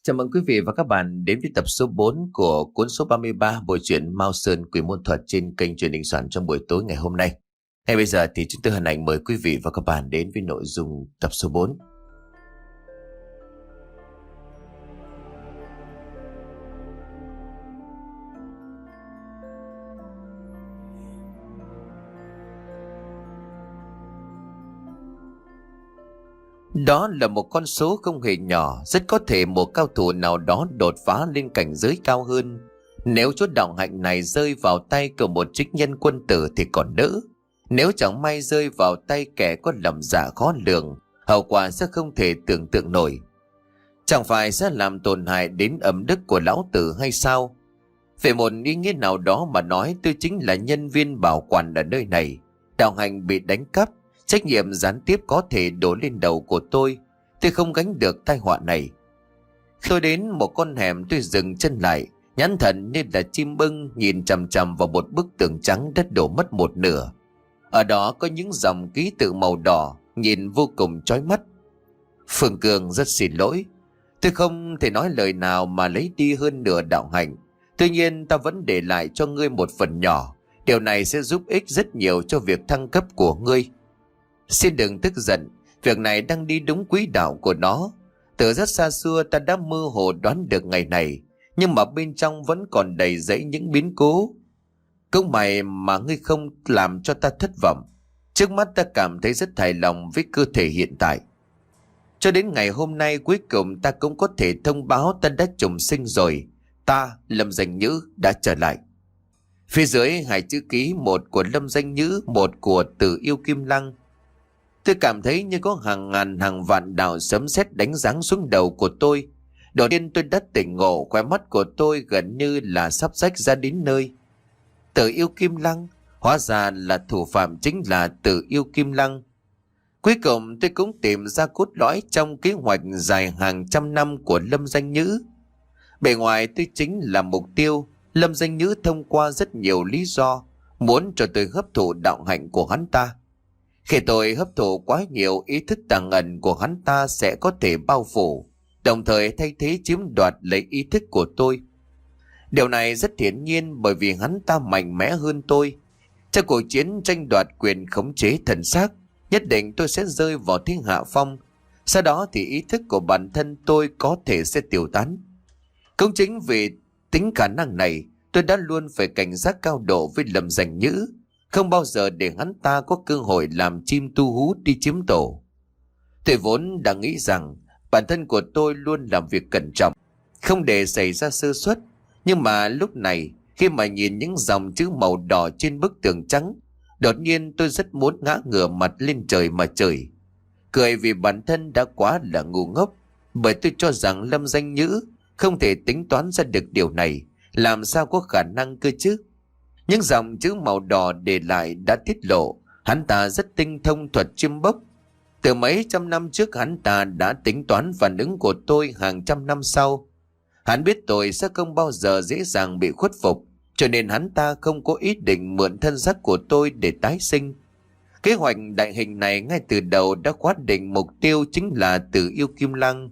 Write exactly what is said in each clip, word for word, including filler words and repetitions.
Chào mừng quý vị và các bạn đến với tập số bốn của cuốn số ba mươi ba bộ truyện Mao Sơn Quỷ Môn Thuật trên kênh truyền hình soạn trong buổi tối ngày hôm nay. Ngay bây giờ thì chúng tôi hân hạnh mời quý vị và các bạn đến với nội dung tập số bốn. Đó là một con số không hề nhỏ, rất có thể một cao thủ nào đó đột phá lên cảnh giới cao hơn. Nếu chút đạo hạnh này rơi vào tay của một trích nhân quân tử thì còn đỡ. Nếu chẳng may rơi vào tay kẻ có lòng dạ khó lường, hậu quả sẽ không thể tưởng tượng nổi. Chẳng phải sẽ làm tổn hại đến ẩm đức của lão tử hay sao? Về một ý nghĩa nào đó mà nói, tôi chính là nhân viên bảo quản ở nơi này. Đạo hạnh bị đánh cắp, trách nhiệm gián tiếp có thể đổ lên đầu của tôi. Tôi không gánh được tai họa này. Tôi đến một con hẻm, tôi dừng chân lại, nhãn thần như là chim bưng nhìn chằm chằm vào một bức tường trắng đất đổ mất một nửa. Ở đó có những dòng ký tự màu đỏ, nhìn vô cùng chói mắt. Phương Cường rất xin lỗi. Tôi không thể nói lời nào mà lấy đi hơn nửa đạo hạnh. Tuy nhiên ta vẫn để lại cho ngươi một phần nhỏ. Điều này sẽ giúp ích rất nhiều cho việc thăng cấp của ngươi. Xin đừng tức giận, việc này đang đi đúng quỹ đạo của nó. Từ rất xa xưa ta đã mơ hồ đoán được ngày này, nhưng mà bên trong vẫn còn đầy rẫy những biến cố. Cũng mày mà ngươi không làm cho ta thất vọng. Trước mắt ta cảm thấy rất hài lòng với cơ thể hiện tại. Cho đến ngày hôm nay cuối cùng ta cũng có thể thông báo ta đã trùng sinh rồi. Ta, Lâm Danh Nhữ, đã trở lại. Phía dưới hai chữ ký, một của Lâm Danh Nhữ, một của Tử Yêu Kim Lăng. Tôi cảm thấy như có hàng ngàn hàng vạn đạo sấm sét đánh giáng xuống đầu của tôi. Đột nhiên tôi đã tỉnh ngộ, khóe mắt của tôi gần như là sắp rách ra đến nơi. Tử Yêu Kim Lăng, hóa ra là thủ phạm chính là Tử Yêu Kim Lăng. Cuối cùng tôi cũng tìm ra cốt lõi trong kế hoạch dài hàng trăm năm của Lâm Danh Nhữ. Bề ngoài tôi chính là mục tiêu. Lâm Danh Nhữ thông qua rất nhiều lý do muốn cho tôi hấp thụ đạo hạnh của hắn ta. Khi tôi hấp thụ quá nhiều, ý thức tàng ẩn của hắn ta sẽ có thể bao phủ, đồng thời thay thế chiếm đoạt lấy ý thức của tôi. Điều này rất hiển nhiên bởi vì hắn ta mạnh mẽ hơn tôi. Trong cuộc chiến tranh đoạt quyền khống chế thần xác, nhất định tôi sẽ rơi vào thế hạ phong. Sau đó thì ý thức của bản thân tôi có thể sẽ tiêu tán. Cũng chính vì tính khả năng này, tôi đã luôn phải cảnh giác cao độ với Lâm Danh Nhữ, không bao giờ để hắn ta có cơ hội làm chim tu hú đi chiếm tổ. Tôi vốn đã nghĩ rằng bản thân của tôi luôn làm việc cẩn trọng, không để xảy ra sơ suất. Nhưng mà lúc này, khi mà nhìn những dòng chữ màu đỏ trên bức tường trắng, đột nhiên tôi rất muốn ngã ngửa mặt lên trời mà chửi. Cười vì bản thân đã quá là ngu ngốc, bởi tôi cho rằng Lâm Danh Nhữ không thể tính toán ra được điều này, làm sao có khả năng cơ chứ. Những dòng chữ màu đỏ để lại đã tiết lộ hắn ta rất tinh thông thuật chiêm bốc. Từ mấy trăm năm trước hắn ta đã tính toán phản ứng của tôi hàng trăm năm sau. Hắn biết tôi sẽ không bao giờ dễ dàng bị khuất phục, cho nên hắn ta không có ý định mượn thân xác của tôi để tái sinh. Kế hoạch đại hình này ngay từ đầu đã khoát định mục tiêu chính là Tử Yêu Kim Lăng.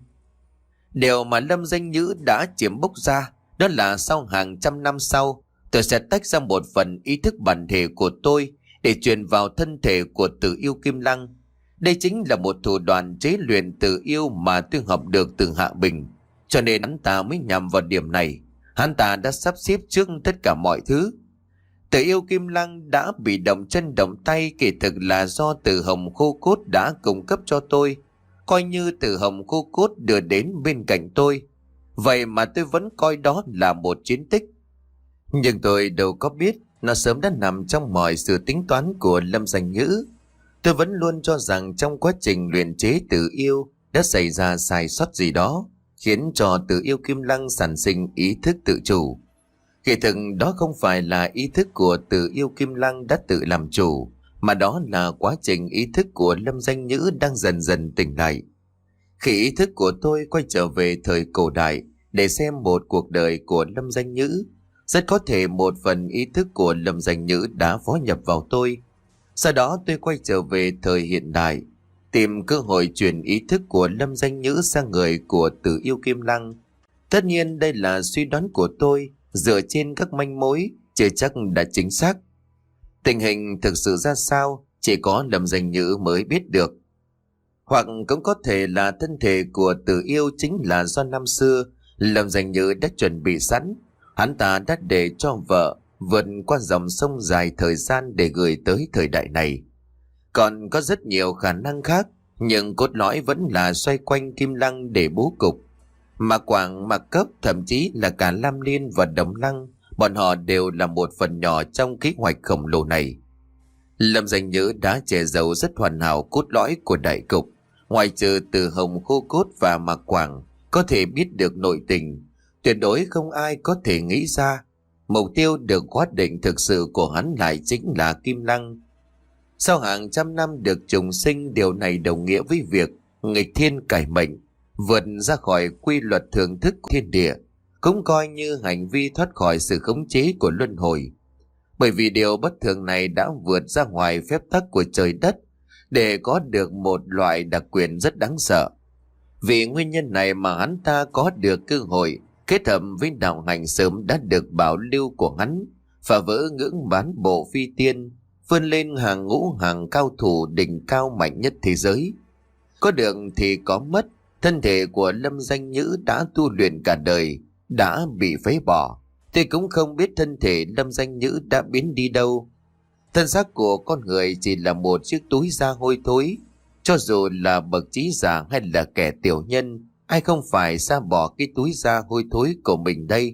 Điều mà Lâm Danh Nhữ đã chiếm bốc ra đó là sau hàng trăm năm sau, tôi sẽ tách ra một phần ý thức bản thể của tôi để truyền vào thân thể của Tử Yêu Kim Lăng. Đây chính là một thủ đoạn chế luyện Tử Yêu mà tôi học được từ Hạ Bình. Cho nên hắn ta mới nhằm vào điểm này. Hắn ta đã sắp xếp trước tất cả mọi thứ. Tử Yêu Kim Lăng đã bị động chân động tay, kỳ thực là do Tử Hồng Khô Cốt đã cung cấp cho tôi. Coi như Tử Hồng Khô Cốt đưa đến bên cạnh tôi. Vậy mà tôi vẫn coi đó là một chiến tích. Nhưng tôi đâu có biết nó sớm đã nằm trong mọi sự tính toán của Lâm Danh Nhữ. Tôi vẫn luôn cho rằng trong quá trình luyện chế Tử Yêu đã xảy ra sai sót gì đó, khiến cho Tử Yêu Kim Lăng sản sinh ý thức tự chủ. Kỳ thực đó không phải là ý thức của Tử Yêu Kim Lăng đã tự làm chủ, mà đó là quá trình ý thức của Lâm Danh Nhữ đang dần dần tỉnh lại. Khi ý thức của tôi quay trở về thời cổ đại để xem một cuộc đời của Lâm Danh Nhữ, rất có thể một phần ý thức của Lâm Danh Nhữ đã phó nhập vào tôi. Sau đó tôi quay trở về thời hiện đại, tìm cơ hội chuyển ý thức của Lâm Danh Nhữ sang người của Tử Yêu Kim Lăng. Tất nhiên đây là suy đoán của tôi, dựa trên các manh mối, chưa chắc đã chính xác. Tình hình thực sự ra sao, chỉ có Lâm Danh Nhữ mới biết được. Hoặc cũng có thể là thân thể của Tử Yêu chính là do năm xưa Lâm Danh Nhữ đã chuẩn bị sẵn. Hắn ta đã để cho vợ vượt qua dòng sông dài thời gian để gửi tới thời đại này. Còn có rất nhiều khả năng khác, nhưng cốt lõi vẫn là xoay quanh Kim Lăng để bố cục. Mà Quảng, Mạc Cấp, thậm chí là cả Lam Liên và Đồng Lăng, bọn họ đều là một phần nhỏ trong kế hoạch khổng lồ này. Lâm Danh Nhữ đã che giấu rất hoàn hảo cốt lõi của đại cục. Ngoài trừ Từ Hồng, Khô Cốt và Mạc Quảng có thể biết được nội tình, tuyệt đối không ai có thể nghĩ ra mục tiêu được quyết định thực sự của hắn lại chính là Kim Lăng. Sau hàng trăm năm được trùng sinh, điều này đồng nghĩa với việc nghịch thiên cải mệnh, vượt ra khỏi quy luật thường thức của thiên địa, cũng coi như hành vi thoát khỏi sự khống chế của luân hồi. Bởi vì điều bất thường này đã vượt ra ngoài phép tắc của trời đất để có được một loại đặc quyền rất đáng sợ. Vì nguyên nhân này mà hắn ta có được cơ hội kết hợp với đạo hành sớm đã được bảo lưu của hắn, phá vỡ ngưỡng bán bộ phi tiên, vươn lên hàng ngũ hàng cao thủ đỉnh cao mạnh nhất thế giới. Có được thì có mất, thân thể của Lâm Danh Nhữ đã tu luyện cả đời, đã bị phế bỏ. Tôi cũng không biết thân thể Lâm Danh Nhữ đã biến đi đâu. Thân xác của con người chỉ là một chiếc túi da hôi thối. Cho dù là bậc trí giả hay là kẻ tiểu nhân, ai không phải sa bỏ cái túi da hôi thối của mình đây.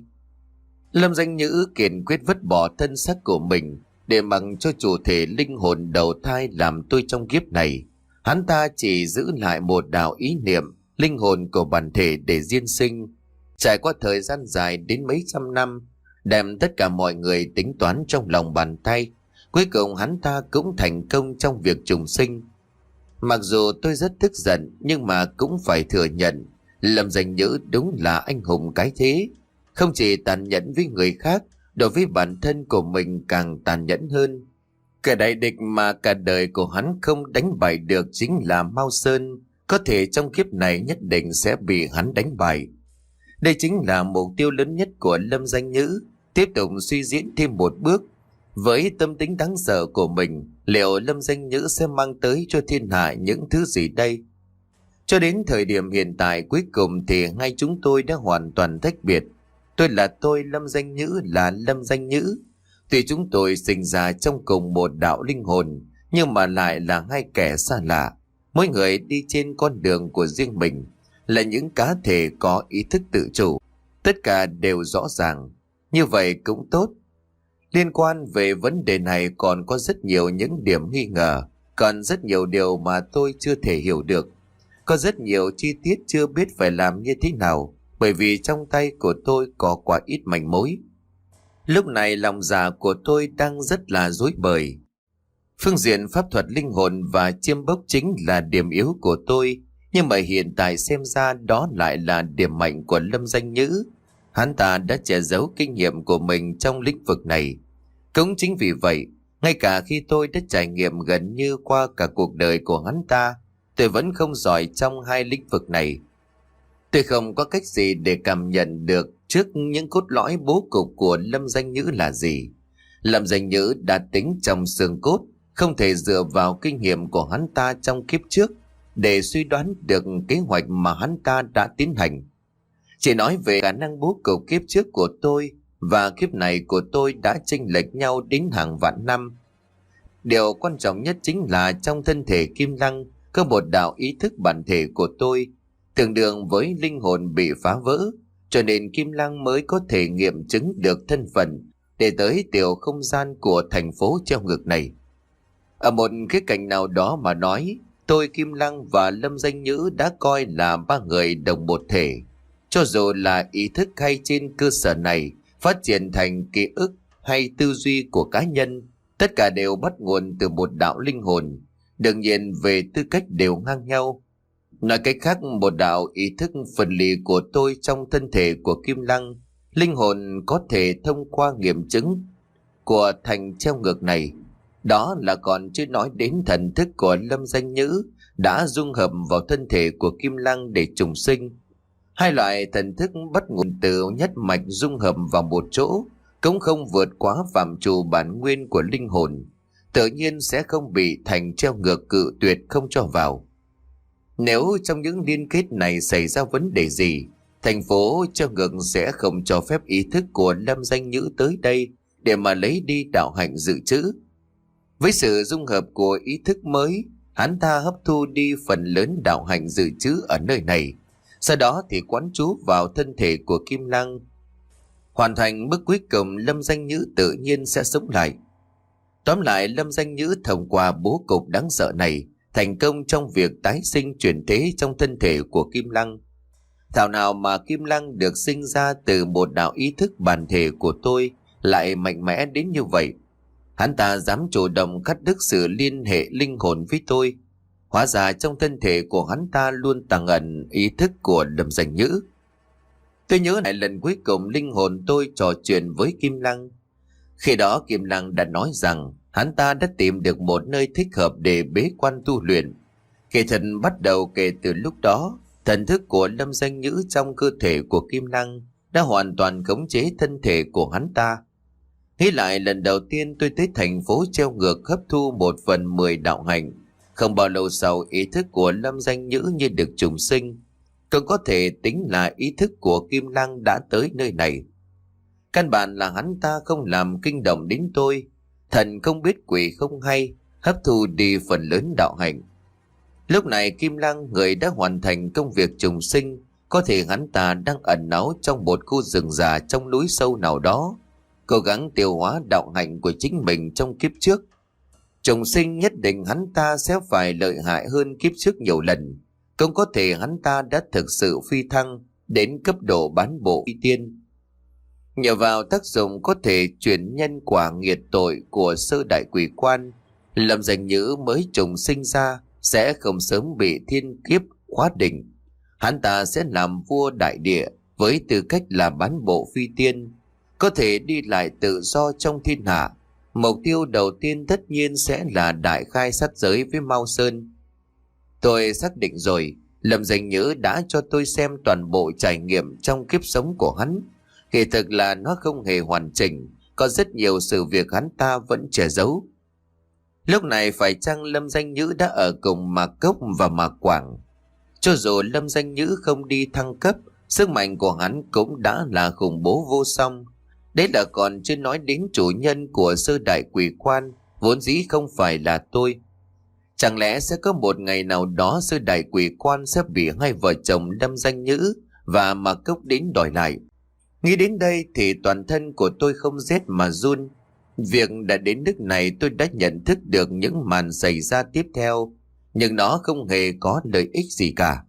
Lâm Danh Nhữ kiên quyết vứt bỏ thân xác của mình để mặc cho chủ thể linh hồn đầu thai làm tôi trong kiếp này. Hắn ta chỉ giữ lại một đạo ý niệm, linh hồn của bản thể để diên sinh. Trải qua thời gian dài đến mấy trăm năm, đem tất cả mọi người tính toán trong lòng bàn tay, cuối cùng hắn ta cũng thành công trong việc trùng sinh. Mặc dù tôi rất tức giận, nhưng mà cũng phải thừa nhận Lâm Danh Nhữ đúng là anh hùng cái thế. Không chỉ tàn nhẫn với người khác, đối với bản thân của mình càng tàn nhẫn hơn. Kẻ đại địch mà cả đời của hắn không đánh bại được chính là Mao Sơn. Có thể trong kiếp này nhất định sẽ bị hắn đánh bại. Đây chính là mục tiêu lớn nhất của Lâm Danh Nhữ, tiếp tục suy diễn thêm một bước. Với tâm tính đáng sợ của mình, liệu Lâm Danh Nhữ sẽ mang tới cho thiên hạ những thứ gì đây? Cho đến thời điểm hiện tại, cuối cùng thì ngay chúng tôi đã hoàn toàn tách biệt. Tôi là tôi, Lâm Danh Nhữ là Lâm Danh Nhữ. Tuy chúng tôi sinh ra trong cùng một đạo linh hồn, nhưng mà lại là hai kẻ xa lạ. Mỗi người đi trên con đường của riêng mình, là những cá thể có ý thức tự chủ. Tất cả đều rõ ràng. Như vậy cũng tốt. Liên quan về vấn đề này còn có rất nhiều những điểm nghi ngờ, còn rất nhiều điều mà tôi chưa thể hiểu được. Có rất nhiều chi tiết chưa biết phải làm như thế nào, bởi vì trong tay của tôi có quá ít manh mối. Lúc này lòng dạ của tôi đang rất là rối bời. Phương diện pháp thuật linh hồn và chiêm bốc chính là điểm yếu của tôi, nhưng mà hiện tại xem ra đó lại là điểm mạnh của Lâm Danh Nhữ. Hắn ta đã che giấu kinh nghiệm của mình trong lĩnh vực này. Cũng chính vì vậy, ngay cả khi tôi đã trải nghiệm gần như qua cả cuộc đời của hắn ta, tôi vẫn không giỏi trong hai lĩnh vực này. Tôi không có cách gì để cảm nhận được trước những cốt lõi bố cục của Lâm Danh Nhữ là gì. Lâm Danh Nhữ đã tính trong xương cốt, không thể dựa vào kinh nghiệm của hắn ta trong kiếp trước để suy đoán được kế hoạch mà hắn ta đã tiến hành. Chỉ nói về khả năng bố cục kiếp trước của tôi và kiếp này của tôi đã chênh lệch nhau đến hàng vạn năm. Điều quan trọng nhất chính là trong thân thể Kim Lăng có một đạo ý thức bản thể của tôi, tương đương với linh hồn bị phá vỡ, cho nên Kim Lăng mới có thể nghiệm chứng được thân phận để tới tiểu không gian của thành phố treo ngược này. Ở một khía cạnh nào đó mà nói, tôi, Kim Lăng và Lâm Danh Nhữ đã coi là ba người đồng một thể. Cho dù là ý thức hay trên cơ sở này phát triển thành ký ức hay tư duy của cá nhân, tất cả đều bắt nguồn từ một đạo linh hồn, đương nhiên về tư cách đều ngang nhau. Nói cách khác, một đạo ý thức phần lì của tôi trong thân thể của Kim Lăng, linh hồn có thể thông qua nghiệm chứng của thành treo ngược này. Đó là còn chưa nói đến thần thức của Lâm Danh Nhữ đã dung hợp vào thân thể của Kim Lăng để trùng sinh. Hai loại thần thức bắt nguồn từ nhất mạch dung hợp vào một chỗ, cũng không vượt quá phạm trù bản nguyên của linh hồn, tự nhiên sẽ không bị thành treo ngược cự tuyệt không cho vào. Nếu trong những liên kết này xảy ra vấn đề gì, thành phố treo ngược sẽ không cho phép ý thức của Lâm Danh Nhữ tới đây để mà lấy đi đạo hạnh dự trữ. Với sự dung hợp của ý thức mới, hắn ta hấp thu đi phần lớn đạo hạnh dự trữ ở nơi này, sau đó thì quán trú vào thân thể của Kim Lăng. Hoàn thành bước cuối cùng, Lâm Danh Nhữ tự nhiên sẽ sống lại. Tóm lại, Lâm Danh Nhữ thông qua bố cục đáng sợ này thành công trong việc tái sinh chuyển thế trong thân thể của Kim Lăng. Thảo nào mà Kim Lăng được sinh ra từ một đạo ý thức bản thể của tôi lại mạnh mẽ đến như vậy. Hắn ta dám chủ động cắt đứt sự liên hệ linh hồn với tôi. Hóa ra trong thân thể của hắn ta luôn tàng ẩn ý thức của Lâm Danh Nhữ. Tôi nhớ lại lần cuối cùng linh hồn tôi trò chuyện với Kim Lăng. Khi đó Kim Lăng đã nói rằng hắn ta đã tìm được một nơi thích hợp để bế quan tu luyện. Kể thật bắt đầu kể từ lúc đó, thần thức của Lâm Danh Nhữ trong cơ thể của Kim Lăng đã hoàn toàn khống chế thân thể của hắn ta. Nghĩ lại lần đầu tiên tôi tới thành phố treo ngược hấp thu một phần mười đạo hạnh, không bao lâu sau ý thức của Lâm Danh Nhữ như được trùng sinh. Cũng có thể tính là ý thức của Kim Lăng đã tới nơi này. Căn bản là hắn ta không làm kinh động đến tôi, thần không biết quỷ không hay, hấp thu đi phần lớn đạo hạnh. Lúc này Kim Lăng, người đã hoàn thành công việc trùng sinh, có thể hắn ta đang ẩn náu trong một khu rừng già trong núi sâu nào đó, cố gắng tiêu hóa đạo hạnh của chính mình trong kiếp trước. Trùng sinh nhất định hắn ta sẽ phải lợi hại hơn kiếp trước nhiều lần. Cũng có thể hắn ta đã thực sự phi thăng đến cấp độ bán bộ phi tiên. Nhờ vào tác dụng có thể chuyển nhân quả nghiệt tội của sơ đại quỷ quan, Lâm Danh Nhữ mới trùng sinh ra sẽ không sớm bị thiên kiếp khóa định. Hắn ta sẽ làm vua đại địa với tư cách là bán bộ phi tiên, có thể đi lại tự do trong thiên hạ. Mục tiêu đầu tiên tất nhiên sẽ là đại khai sát giới với Mao Sơn. Tôi xác định rồi, Lâm Danh Nhữ đã cho tôi xem toàn bộ trải nghiệm trong kiếp sống của hắn. Kỳ thực là nó không hề hoàn chỉnh, có rất nhiều sự việc hắn ta vẫn che giấu. Lúc này phải chăng Lâm Danh Nhữ đã ở cùng Mạc Cốc và Mạc Quảng? Cho dù Lâm Danh Nhữ không đi thăng cấp, sức mạnh của hắn cũng đã là khủng bố vô song. Đấy là còn chưa nói đến chủ nhân của sơ đại quỷ quan, vốn dĩ không phải là tôi. Chẳng lẽ sẽ có một ngày nào đó sơ đại quỷ quan sẽ bị hai vợ chồng Lâm Danh Nhữ và Mạc Cốc đến đòi lại? Nghĩ đến đây thì toàn thân của tôi không rét mà run. Việc đã đến nước này tôi đã nhận thức được những màn xảy ra tiếp theo, nhưng nó không hề có lợi ích gì cả.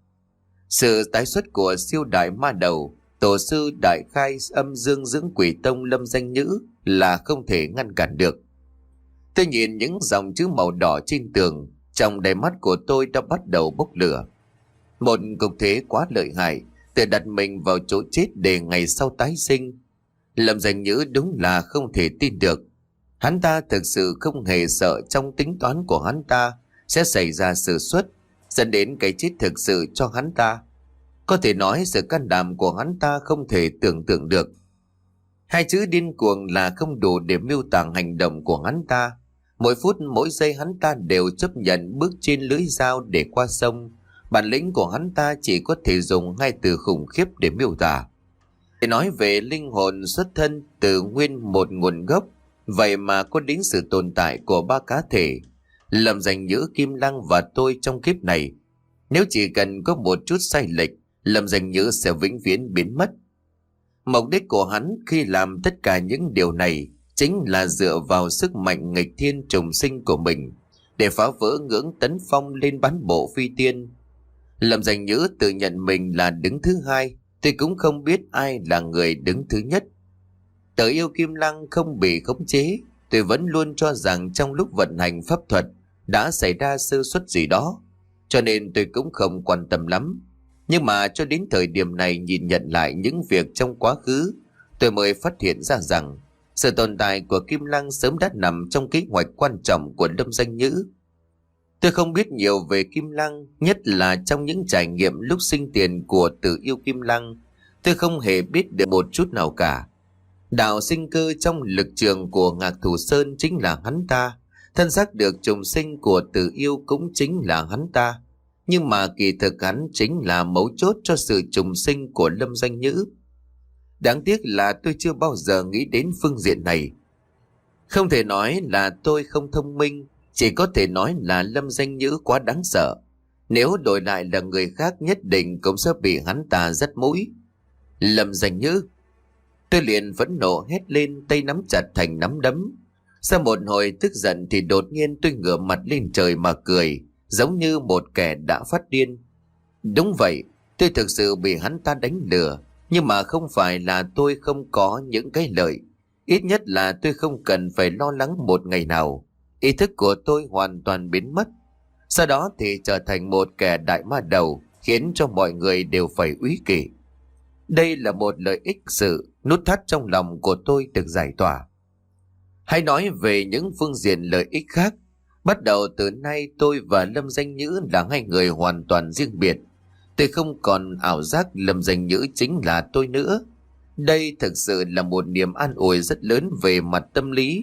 Sự tái xuất của siêu đại ma đầu, tổ sư đại khai âm dương dưỡng quỷ tông Lâm Danh Nhữ là không thể ngăn cản được. Tôi nhìn những dòng chữ màu đỏ trên tường, trong đáy mắt của tôi đã bắt đầu bốc lửa. Một cục thế quá lợi hại, tự đặt mình vào chỗ chết để ngày sau tái sinh. Lâm Danh Nhữ đúng là không thể tin được. Hắn ta thực sự không hề sợ trong tính toán của hắn ta sẽ xảy ra sự xuất, dẫn đến cái chết thực sự cho hắn ta. Có thể nói sự can đảm của hắn ta không thể tưởng tượng được. Hai chữ điên cuồng là không đủ để miêu tả hành động của hắn ta. Mỗi phút mỗi giây hắn ta đều chấp nhận bước trên lưỡi dao để qua sông. Bản lĩnh của hắn ta chỉ có thể dùng hai từ khủng khiếp để miêu tả. Để nói về linh hồn xuất thân từ nguyên một nguồn gốc, vậy mà có đến sự tồn tại của ba cá thể, Lâm Danh Nhữ, Kim Lăng và tôi trong kiếp này. Nếu chỉ cần có một chút sai lệch, Lâm Danh Nhữ sẽ vĩnh viễn biến mất. Mục đích của hắn khi làm tất cả những điều này chính là dựa vào sức mạnh nghịch thiên trùng sinh của mình để phá vỡ ngưỡng tấn phong lên bán bộ phi tiên. Lâm Danh Nhữ tự nhận mình là đứng thứ hai, tôi cũng không biết ai là người đứng thứ nhất. Tự yêu Kim Lăng không bị khống chế, tôi vẫn luôn cho rằng trong lúc vận hành pháp thuật đã xảy ra sơ suất gì đó, cho nên tôi cũng không quan tâm lắm. Nhưng mà cho đến thời điểm này nhìn nhận lại những việc trong quá khứ, tôi mới phát hiện ra rằng sự tồn tại của Kim Lăng sớm đã nằm trong kế hoạch quan trọng của Lâm Danh Nhữ. Tôi không biết nhiều về Kim Lăng, nhất là trong những trải nghiệm lúc sinh tiền của Tử Yêu Kim Lăng. Tôi không hề biết được một chút nào cả. Đạo sinh cơ trong lực trường của Ngạc Thủ Sơn chính là hắn ta. Thân xác được trùng sinh của Tử Yêu cũng chính là hắn ta. Nhưng mà kỳ thực hắn chính là mấu chốt cho sự trùng sinh của Lâm Doanh Nhữ. Đáng tiếc là tôi chưa bao giờ nghĩ đến phương diện này. Không thể nói là tôi không thông minh, chỉ có thể nói là Lâm Doanh Nhữ quá đáng sợ. Nếu đổi lại là người khác nhất định cũng sẽ bị hắn ta dắt mũi. Lâm Doanh Nhữ! Tôi liền phẫn nộ hét lên, tay nắm chặt thành nắm đấm. Sau một hồi tức giận thì đột nhiên tôi ngửa mặt lên trời mà cười, giống như một kẻ đã phát điên. Đúng vậy, tôi thực sự bị hắn ta đánh lừa, nhưng mà không phải là tôi không có những cái lợi. Ít nhất là tôi không cần phải lo lắng một ngày nào. Ý thức của tôi hoàn toàn biến mất. Sau đó thì trở thành một kẻ đại ma đầu, khiến cho mọi người đều phải úy kỵ. Đây là một lợi ích sự, nút thắt trong lòng của tôi được giải tỏa. Hãy nói về những phương diện lợi ích khác. Bắt đầu từ nay tôi và Lâm Doanh Nhữ là hai người hoàn toàn riêng biệt. Tôi không còn ảo giác Lâm Doanh Nhữ chính là tôi nữa. Đây thực sự là một niềm an ủi rất lớn về mặt tâm lý.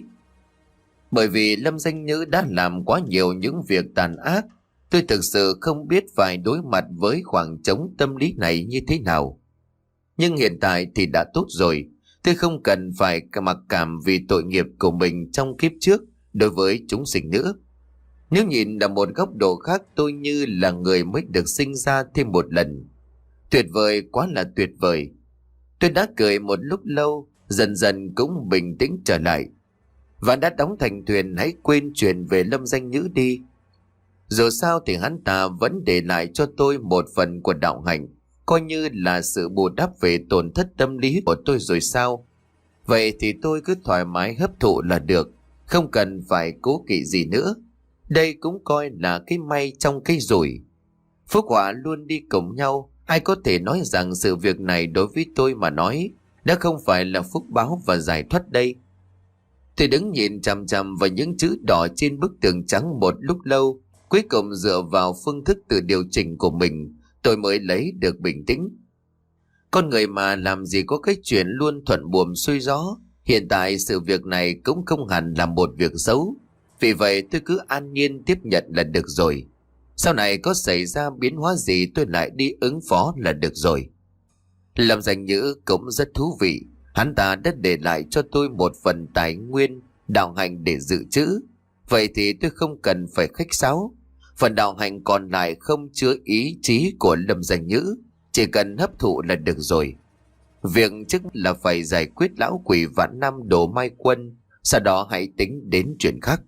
Bởi vì Lâm Doanh Nhữ đã làm quá nhiều những việc tàn ác, tôi thực sự không biết phải đối mặt với khoảng trống tâm lý này như thế nào. Nhưng hiện tại thì đã tốt rồi. Tôi không cần phải mặc cảm vì tội nghiệp của mình trong kiếp trước đối với chúng sinh nữa. Nếu nhìn ở một góc độ khác, tôi như là người mới được sinh ra thêm một lần. Tuyệt vời, quá là tuyệt vời. Tôi đã cười một lúc lâu, dần dần cũng bình tĩnh trở lại. Và đã đóng thành thuyền, hãy quên chuyện về Lâm Doanh Nhữ đi. Dù sao thì hắn ta vẫn để lại cho tôi một phần của đạo hạnh, coi như là sự bù đắp về tổn thất tâm lý của tôi rồi sao. Vậy thì tôi cứ thoải mái hấp thụ là được, không cần phải cố kỵ gì nữa. Đây cũng coi là cái may trong cái rủi. Phúc họa luôn đi cùng nhau. Ai có thể nói rằng sự việc này đối với tôi mà nói đã không phải là phúc báo và giải thoát đây. Tôi đứng nhìn chằm chằm vào những chữ đỏ trên bức tường trắng một lúc lâu. Cuối cùng dựa vào phương thức tự điều chỉnh của mình, tôi mới lấy được bình tĩnh. Con người mà làm gì có cái chuyện luôn thuận buồm xuôi gió. Hiện tại sự việc này cũng không hẳn là một việc xấu. Vì vậy tôi cứ an nhiên tiếp nhận là được rồi. Sau này có xảy ra biến hóa gì tôi lại đi ứng phó là được rồi. Lâm Doanh Nhữ cũng rất thú vị. Hắn ta đã để lại cho tôi một phần tài nguyên, đạo hạnh để dự trữ. Vậy thì tôi không cần phải khách sáo. Phần đạo hạnh còn lại không chứa ý chí của Lâm Doanh Nhữ, chỉ cần hấp thụ là được rồi. Việc trước là phải giải quyết lão quỷ vạn năm Đồ Mai Quân, sau đó hãy tính đến chuyện khác.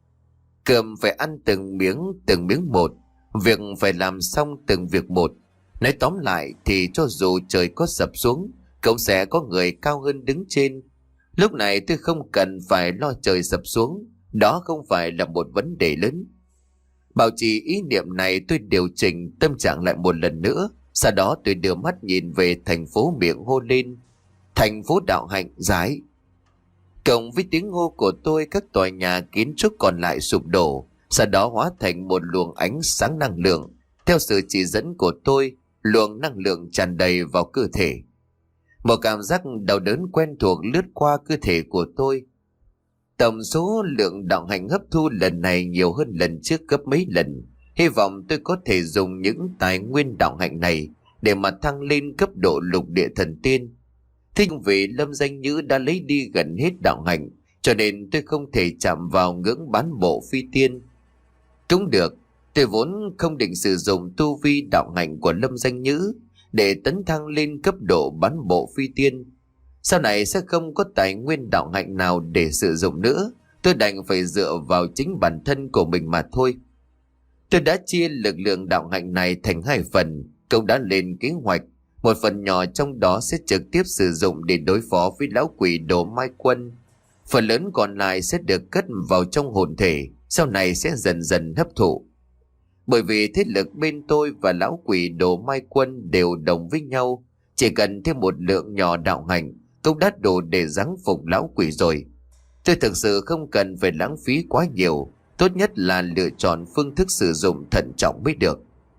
Cơm phải ăn từng miếng, từng miếng một. Việc phải làm xong từng việc một. Nói tóm lại thì cho dù trời có sập xuống, cũng sẽ có người cao hơn đứng trên. Lúc này tôi không cần phải lo trời sập xuống. Đó không phải là một vấn đề lớn. Bảo trì ý niệm này, tôi điều chỉnh tâm trạng lại một lần nữa. Sau đó tôi đưa mắt nhìn về thành phố, miệng hô lên: thành phố đạo hạnh giải. Cộng với tiếng hô của tôi, các tòa nhà kiến trúc còn lại sụp đổ, sau đó hóa thành một luồng ánh sáng năng lượng. Theo sự chỉ dẫn của tôi, luồng năng lượng tràn đầy vào cơ thể. Một cảm giác đau đớn quen thuộc lướt qua cơ thể của tôi. Tổng số lượng đạo hạnh hấp thu lần này nhiều hơn lần trước gấp mấy lần. Hy vọng tôi có thể dùng những tài nguyên đạo hạnh này để mà thăng lên cấp độ lục địa thần tiên. Thế nhưng vì Lâm Doanh Nhữ đã lấy đi gần hết đạo hạnh, cho nên tôi không thể chạm vào ngưỡng bán bộ phi tiên. Cũng được, tôi vốn không định sử dụng tu vi đạo hạnh của Lâm Doanh Nhữ để tấn thăng lên cấp độ bán bộ phi tiên. Sau này sẽ không có tài nguyên đạo hạnh nào để sử dụng nữa. Tôi đành phải dựa vào chính bản thân của mình mà thôi. Tôi đã chia lực lượng đạo hạnh này thành hai phần, cũng đã lên kế hoạch. Một phần nhỏ trong đó sẽ trực tiếp sử dụng để đối phó với lão quỷ Đồ Mai Quân. Phần lớn còn lại sẽ được cất vào trong hồn thể, sau này sẽ dần dần hấp thụ. Bởi vì thế lực bên tôi và lão quỷ Đồ Mai Quân đều đồng với nhau, chỉ cần thêm một lượng nhỏ đạo hạnh cũng đã đủ để giáng phục lão quỷ rồi. Tôi thực sự không cần phải lãng phí quá nhiều. Tốt nhất là lựa chọn phương thức sử dụng thận trọng mới được.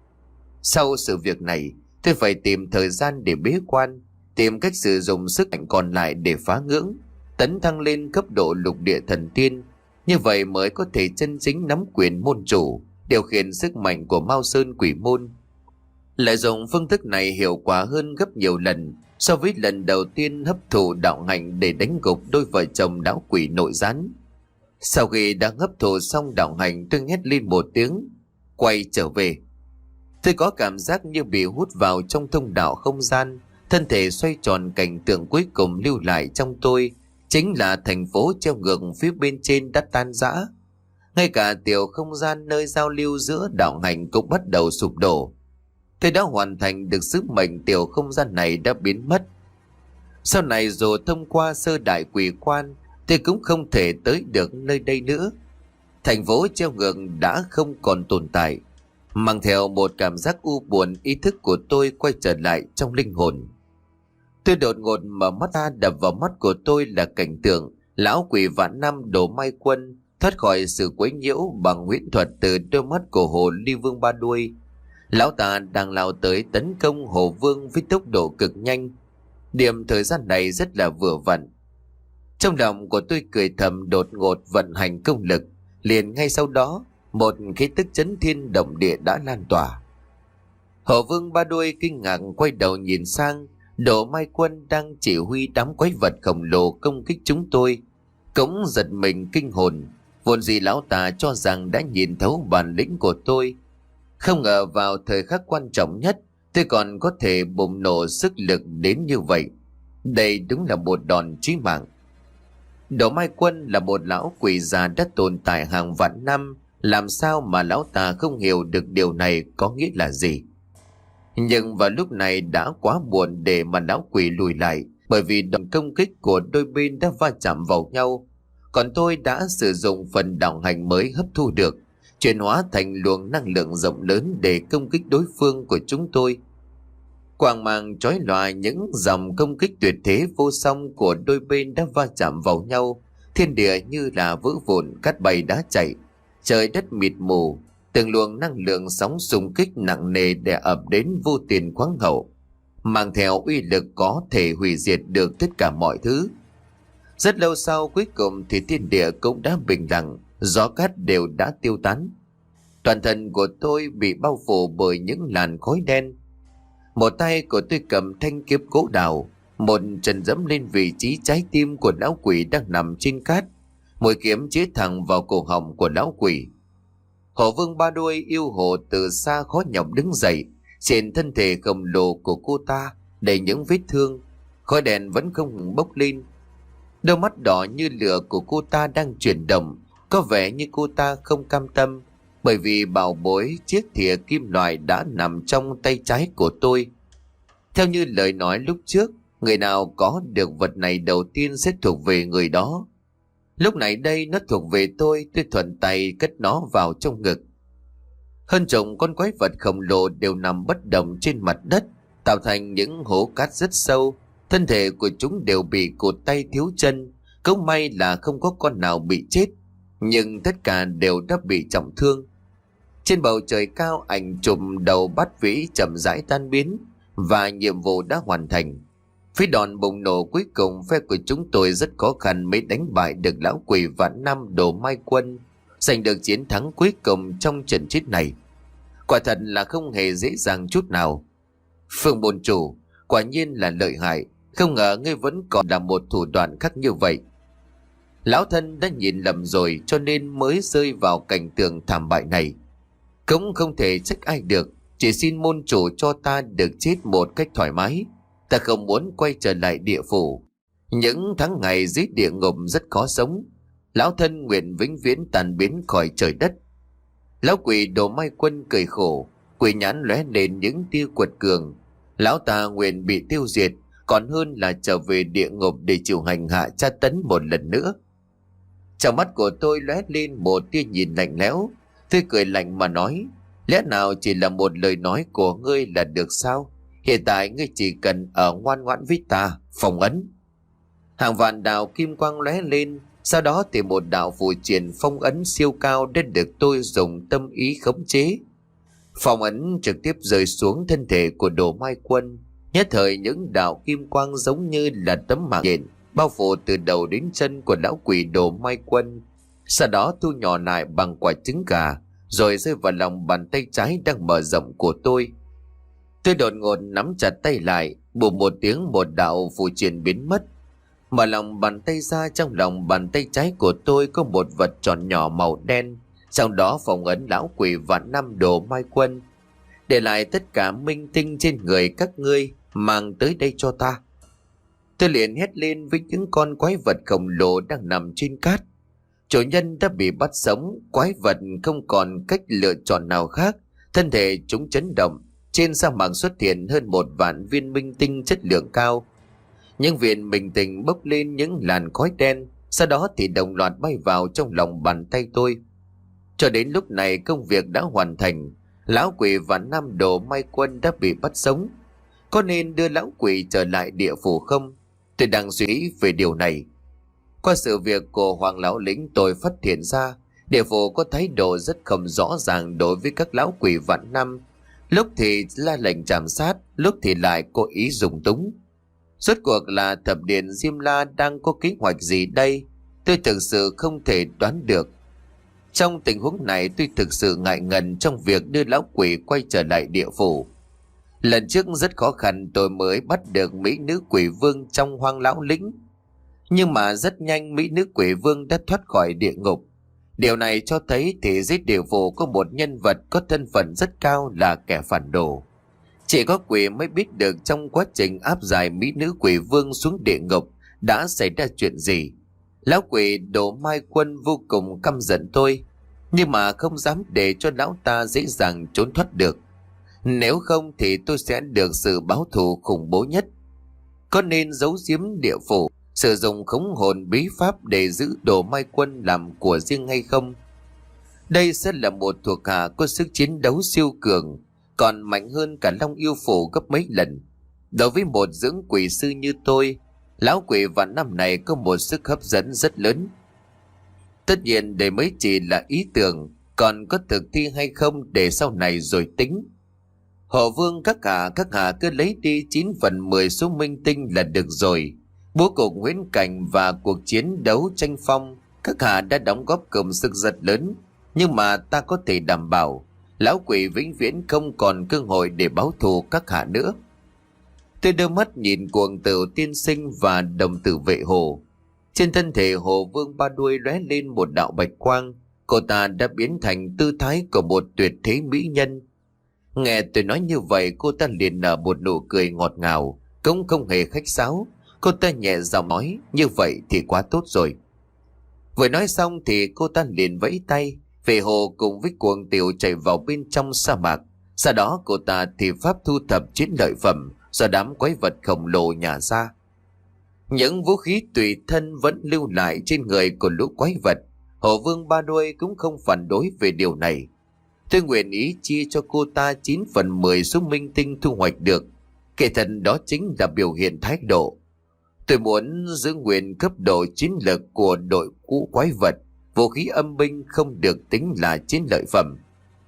Sau sự việc này, tôi phải tìm thời gian để bế quan, tìm cách sử dụng sức mạnh còn lại để phá ngưỡng, tấn thăng lên cấp độ lục địa thần tiên. Như vậy mới có thể chân chính nắm quyền môn chủ, điều khiển sức mạnh của Mao Sơn Quỷ Môn. Lợi dụng phương thức này hiệu quả hơn gấp nhiều lần so với lần đầu tiên hấp thụ đạo hạnh để đánh gục đôi vợ chồng lão quỷ nội gián. Sau khi đã hấp thụ xong đạo hạnh, tôi hét lên một tiếng, quay trở về. Tôi có cảm giác như bị hút vào trong thông đạo không gian, thân thể xoay tròn, cảnh tượng cuối cùng lưu lại trong tôi chính là thành phố treo ngược phía bên trên đã tan rã. Ngay cả tiểu không gian nơi giao lưu giữa đạo hạnh cũng bắt đầu sụp đổ. Tôi đã hoàn thành được sứ mệnh, tiểu không gian này đã biến mất. Sau này dù thông qua sơ đại quỷ quan, tôi cũng không thể tới được nơi đây nữa. Thành phố treo ngược đã không còn tồn tại. Mang theo một cảm giác u buồn, ý thức của tôi quay trở lại trong linh hồn. Tôi đột ngột mở mắt ra, đập vào mắt của tôi là cảnh tượng lão quỷ vạn năm Đồ Mai Quân thoát khỏi sự quấy nhiễu bằng huyễn thuật từ đôi mắt của Hồ Ly Vương ba đuôi. Lão ta đang lao tới tấn công Hồ Vương với tốc độ cực nhanh. Điểm thời gian này rất là vừa vặn. Trong lòng của tôi cười thầm, đột ngột vận hành công lực, liền ngay sau đó một khí tức chấn thiên động địa đã lan tỏa. Hồ Vương ba đuôi kinh ngạc quay đầu nhìn sang Đồ Mai Quân đang chỉ huy đám quái vật khổng lồ công kích chúng tôi, cũng giật mình kinh hồn. Vốn gì lão ta cho rằng đã nhìn thấu bản lĩnh của tôi, không ngờ vào thời khắc quan trọng nhất tôi còn có thể bùng nổ sức lực đến như vậy. Đây đúng là một đòn chí mạng. Đồ Mai Quân là một lão quỷ già đã tồn tại hàng vạn năm, làm sao mà lão ta không hiểu được điều này có nghĩa là gì. Nhưng vào lúc này đã quá muộn để mà lão quỷ lùi lại, bởi vì đòn công kích của đôi bên đã va chạm vào nhau. Còn tôi đã sử dụng phần đạo hành mới hấp thu được, chuyển hóa thành luồng năng lượng rộng lớn để công kích đối phương của chúng tôi. Quang mang chói lòa, những dòng công kích tuyệt thế vô song của đôi bên đã va chạm vào nhau, thiên địa như là vỡ vụn, cát bay đá chạy, trời đất mịt mù. Từng luồng năng lượng sóng xung kích nặng nề đè ập đến vô tiền khoáng hậu, mang theo uy lực có thể hủy diệt được tất cả mọi thứ. Rất lâu sau, cuối cùng thì thiên địa cũng đã bình lặng, gió cát đều đã tiêu tán. Toàn thân của tôi bị bao phủ bởi những làn khói đen. Một tay của tôi cầm thanh kiếm gỗ đào, một chân dẫm lên vị trí trái tim của lão quỷ đang nằm trên cát. Mũi kiếm chĩa thẳng vào cổ họng của lão quỷ. Hồ Vương ba đuôi yêu hồ từ xa khó nhọc đứng dậy. Trên thân thể khổng lồ của cô ta đầy những vết thương, khói đèn vẫn không ngừng bốc lên. Đôi mắt đỏ như lửa của cô ta đang chuyển động, có vẻ như cô ta không cam tâm, bởi vì bảo bối chiếc thìa kim loại đã nằm trong tay trái của tôi. Theo như lời nói lúc trước, người nào có được vật này đầu tiên sẽ thuộc về người đó. Lúc này đây nó thuộc về tôi, tôi thuận tay cất nó vào trong ngực. Hơn chục con quái vật khổng lồ đều nằm bất động trên mặt đất, tạo thành những hố cát rất sâu. Thân thể của chúng đều bị cụt tay thiếu chân, cũng may là không có con nào bị chết, nhưng tất cả đều đã bị trọng thương. Trên bầu trời cao, ảnh chụp đầu bát vĩ chậm rãi tan biến, và nhiệm vụ đã hoàn thành. Phía đòn bùng nổ cuối cùng, phe của chúng tôi rất khó khăn mới đánh bại được lão quỷ vạn năm Đồ Mai Quân, giành được chiến thắng cuối cùng trong trận chiến này. Quả thật là không hề dễ dàng chút nào. Phương môn chủ, quả nhiên là lợi hại, không ngờ ngươi vẫn còn là một thủ đoạn khác như vậy. Lão thân đã nhìn lầm rồi, cho nên mới rơi vào cảnh tượng thảm bại này. Cũng không thể trách ai được, chỉ xin môn chủ cho ta được chết một cách thoải mái. Ta không muốn quay trở lại địa phủ. Những tháng ngày dưới địa ngục rất khó sống. Lão thân nguyện vĩnh viễn tan biến khỏi trời đất. Lão quỷ Đồ Mai Quân cười khổ, quỷ nhãn lóe lên những tia quật cường. Lão ta nguyện bị tiêu diệt, còn hơn là trở về địa ngục để chịu hành hạ tra tấn một lần nữa. Trong mắt của tôi lóe lên một tia nhìn lạnh lẽo. Tôi cười lạnh mà nói, lẽ nào chỉ là một lời nói của ngươi là được sao? Hiện tại ngươi chỉ cần ở ngoan ngoãn với ta, phòng ấn. Hàng vạn đạo kim quang lóe lên, Sau đó thì một đạo phù triện phong ấn siêu cao đã được tôi dùng tâm ý khống chế. Phong ấn trực tiếp rơi xuống thân thể của Đồ Mai Quân. Nhất thời những đạo kim quang giống như là tấm màng nhện bao phủ từ đầu đến chân của lão quỷ Đồ Mai Quân. Sau đó thu nhỏ lại bằng quả trứng gà, rồi rơi vào lòng bàn tay trái đang mở rộng của tôi. Tôi đột ngột nắm chặt tay lại, bùm một tiếng, một đạo phù triện biến mất. Mở lòng bàn tay ra, trong lòng bàn tay trái của tôi có một vật tròn nhỏ màu đen, trong đó phong ấn lão quỷ vạn năm Đồ Mai Quân. Để lại tất cả minh tinh trên người các ngươi, mang tới đây cho ta. Tôi liền hét lên với những con quái vật khổng lồ đang nằm trên cát. Chủ nhân đã bị bắt sống, quái vật không còn cách lựa chọn nào khác. Thân thể chúng chấn động, trên sa mạc xuất hiện hơn một vạn viên minh tinh chất lượng cao. Những viên minh tinh bốc lên những làn khói đen, sau đó thì đồng loạt bay vào trong lòng bàn tay tôi. Cho đến lúc này công việc đã hoàn thành, lão quỷ vạn năm Đồ Mai Quân đã bị bắt sống. Có nên đưa lão quỷ trở lại địa phủ không? Tôi đang suy nghĩ về điều này. Qua sự việc của Hoàng lão lĩnh, tôi phát hiện ra địa phủ có thái độ rất không rõ ràng đối với các lão quỷ vạn năm. Lúc thì la lệnh trảm sát, lúc thì lại cố ý dùng túng. Rốt cuộc là thập điện Diêm La đang có kế hoạch gì đây? Tôi thực sự không thể đoán được. Trong tình huống này tôi thực sự ngại ngần trong việc đưa lão quỷ quay trở lại địa phủ. Lần trước rất khó khăn tôi mới bắt được mỹ nữ quỷ vương trong Hoang lão lĩnh. Nhưng mà rất nhanh mỹ nữ quỷ vương đã thoát khỏi địa ngục. Điều này cho thấy thì dưới địa phủ có một nhân vật có thân phận rất cao là kẻ phản đồ. Chỉ có quỷ mới biết được trong quá trình áp giải mỹ nữ quỷ vương xuống địa ngục đã xảy ra chuyện gì. Lão quỷ Đồ Mai Quân vô cùng căm giận tôi, nhưng mà không dám để cho lão ta dễ dàng trốn thoát được. Nếu không thì tôi sẽ được sự báo thù khủng bố nhất. Có nên giấu giếm địa phủ, sử dụng khống hồn bí pháp để giữ Đồ Mai Quân làm của riêng hay không? Đây sẽ là một thuộc hạ có sức chiến đấu siêu cường, còn mạnh hơn cả Long Yêu Phủ gấp mấy lần. Đối với một dưỡng quỷ sư như tôi, lão quỷ vạn năm này có một sức hấp dẫn rất lớn. Tất nhiên đây mới chỉ là ý tưởng, còn có thực thi hay không để sau này rồi tính. Hồ Vương các hạ các hạ cứ lấy đi chín phần mười số minh tinh là được rồi. Bố cục huyễn cảnh và cuộc chiến đấu tranh phong, các hạ đã đóng góp công sức rất lớn. Nhưng mà ta có thể đảm bảo lão quỷ vĩnh viễn không còn cơ hội để báo thù các hạ nữa. Tôi đưa mắt nhìn cuồng tử tiên sinh và đồng tử vệ Hồ. Trên thân thể Hồ Vương ba đuôi lóe lên một đạo bạch quang. Cô ta đã biến thành tư thái của một tuyệt thế mỹ nhân. Nghe tôi nói như vậy, cô ta liền nở một nụ cười ngọt ngào, cũng không hề khách sáo. Cô ta nhẹ giọng nói, như vậy thì quá tốt rồi. Vừa nói xong thì cô ta liền vẫy tay. Vệ Hồ cùng với cuồng tiểu chạy vào bên trong sa mạc. Sau đó cô ta thì pháp thu thập chiến lợi phẩm do đám quái vật khổng lồ nhả ra. Những vũ khí tùy thân vẫn lưu lại trên người của lũ quái vật. Hồ Vương ba đuôi cũng không phản đối về điều này. Tôi nguyện ý chia cho cô ta chín phần mười số minh tinh thu hoạch được. Kể thật đó chính là biểu hiện thái độ. Tôi muốn giữ nguyên cấp độ chiến lược của đội cũ quái vật. Vũ khí âm binh không được tính là chiến lợi phẩm.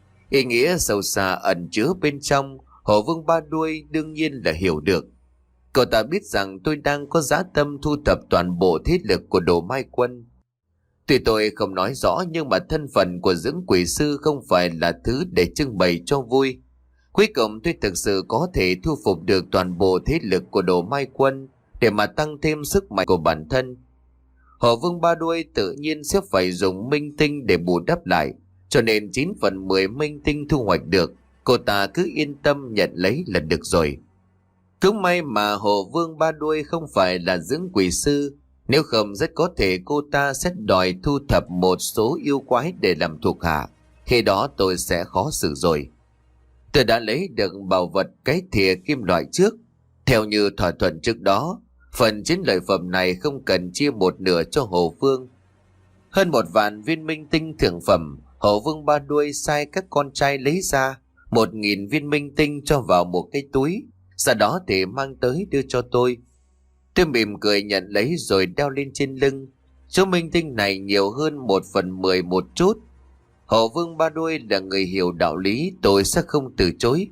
Ý nghĩa sâu xa ẩn chứa bên trong, Hồ Vương ba đuôi đương nhiên là hiểu được. Cậu ta biết rằng tôi đang có dã tâm thu thập toàn bộ thế lực của Đồ Mai Quân. Tuy tôi không nói rõ, nhưng mà thân phận của dưỡng quỷ sư không phải là thứ để trưng bày cho vui. Cuối cùng tôi thực sự có thể thu phục được toàn bộ thế lực của Đồ Mai Quân để mà tăng thêm sức mạnh của bản thân. Hồ Vương ba đuôi tự nhiên sẽ phải dùng minh tinh để bù đắp lại, cho nên chín phần mười minh tinh thu hoạch được, cô ta cứ yên tâm nhận lấy là được rồi. Cũng may mà Hồ Vương ba đuôi không phải là dưỡng quỷ sư, nếu không rất có thể cô ta sẽ đòi thu thập một số yêu quái để làm thuộc hạ, khi đó tôi sẽ khó xử rồi. Tôi đã lấy được bảo vật cái thìa kim loại trước. Theo như thỏa thuận trước đó, phần chiến lợi phẩm này không cần chia một nửa cho Hồ Vương. Hơn một vạn viên minh tinh thượng phẩm, Hồ Vương ba đuôi sai các con trai lấy ra một nghìn viên minh tinh cho vào một cái túi, sau đó thì mang tới đưa cho tôi. Tôi mỉm cười nhận lấy rồi đeo lên trên lưng. Số minh tinh này nhiều hơn một phần mười một chút. Hổ Vương Ba Đuôi là người hiểu đạo lý, tôi sẽ không từ chối.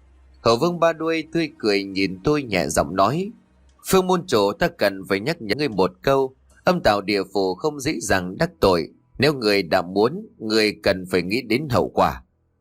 Hổ Vương Ba Đuôi tươi cười nhìn tôi nhẹ giọng nói: Phương môn chủ, ta cần phải nhắc nhở ngươi một câu. Âm tạo địa phủ không dễ dàng đắc tội. Nếu người đã muốn, người cần phải nghĩ đến hậu quả.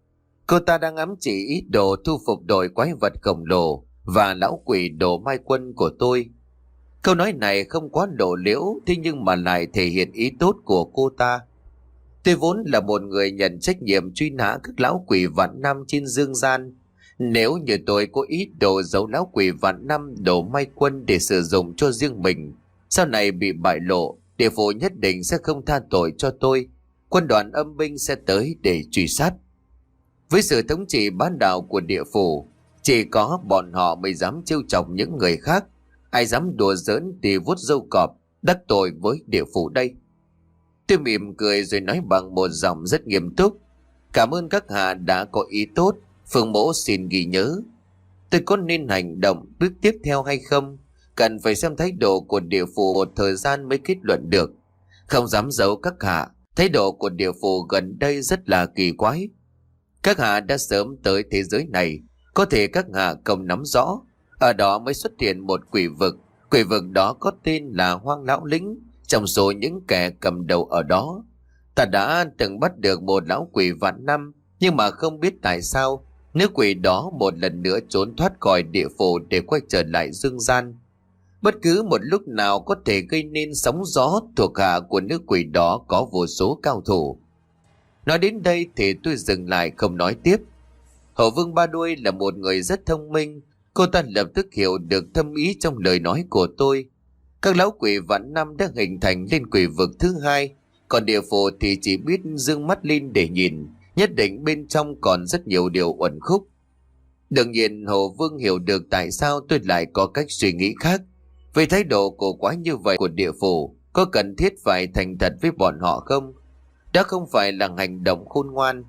Cô ta đang ám chỉ ý đồ thu phục đội quái vật khổng lồ và lão quỷ đồ mai quân của tôi. Câu nói này không quá lộ liễu, thế nhưng mà lại thể hiện ý tốt của cô ta. Tôi vốn là một người nhận trách nhiệm truy nã các lão quỷ vạn năm trên dương gian. Nếu như tôi có ý đồ giấu lão quỷ vạn năm đồ mai quân để sử dụng cho riêng mình, sau này bị bại lộ, địa phủ nhất định sẽ không tha tội cho tôi. Quân đoàn âm binh sẽ tới để truy sát. Với sự thống trị bá đạo của địa phủ, chỉ có bọn họ mới dám trêu chọc những người khác. Ai dám đùa giỡn thì vuốt râu cọp, đắc tội với địa phủ đây. Tôi mỉm cười rồi nói bằng một giọng rất nghiêm túc: Cảm ơn các hạ đã có ý tốt, Phương mỗ xin ghi nhớ. Tôi có nên hành động bước tiếp theo hay không? Cần phải xem thái độ của địa phủ một thời gian mới kết luận được. Không dám giấu các hạ, thái độ của địa phủ gần đây rất là kỳ quái. Các hạ đã sớm tới thế giới này, có thể các hạ không nắm rõ. Ở đó mới xuất hiện một quỷ vực. Quỷ vực đó có tên là Hoang Lão Lĩnh. Trong số những kẻ cầm đầu ở đó, ta đã từng bắt được một lão quỷ vạn năm. Nhưng mà không biết tại sao nữ quỷ đó một lần nữa trốn thoát khỏi địa phủ để quay trở lại dương gian. Bất cứ một lúc nào có thể gây nên sóng gió. Thuộc hạ của nữ quỷ đó có vô số cao thủ. Nói đến đây thì tôi dừng lại không nói tiếp. Hổ Vương Ba Đuôi là một người rất thông minh. Cô ta lập tức hiểu được thâm ý trong lời nói của tôi. Các lão quỷ vạn năm đã hình thành lên quỷ vực thứ hai, còn địa phủ thì chỉ biết dương mắt lên để nhìn, nhất định bên trong còn rất nhiều điều uẩn khúc. Đương nhiên Hồ Vương hiểu được tại sao tôi lại có cách suy nghĩ khác. Về thái độ cổ quái như vậy của địa phủ, có cần thiết phải thành thật với bọn họ không? Đó không phải là hành động khôn ngoan.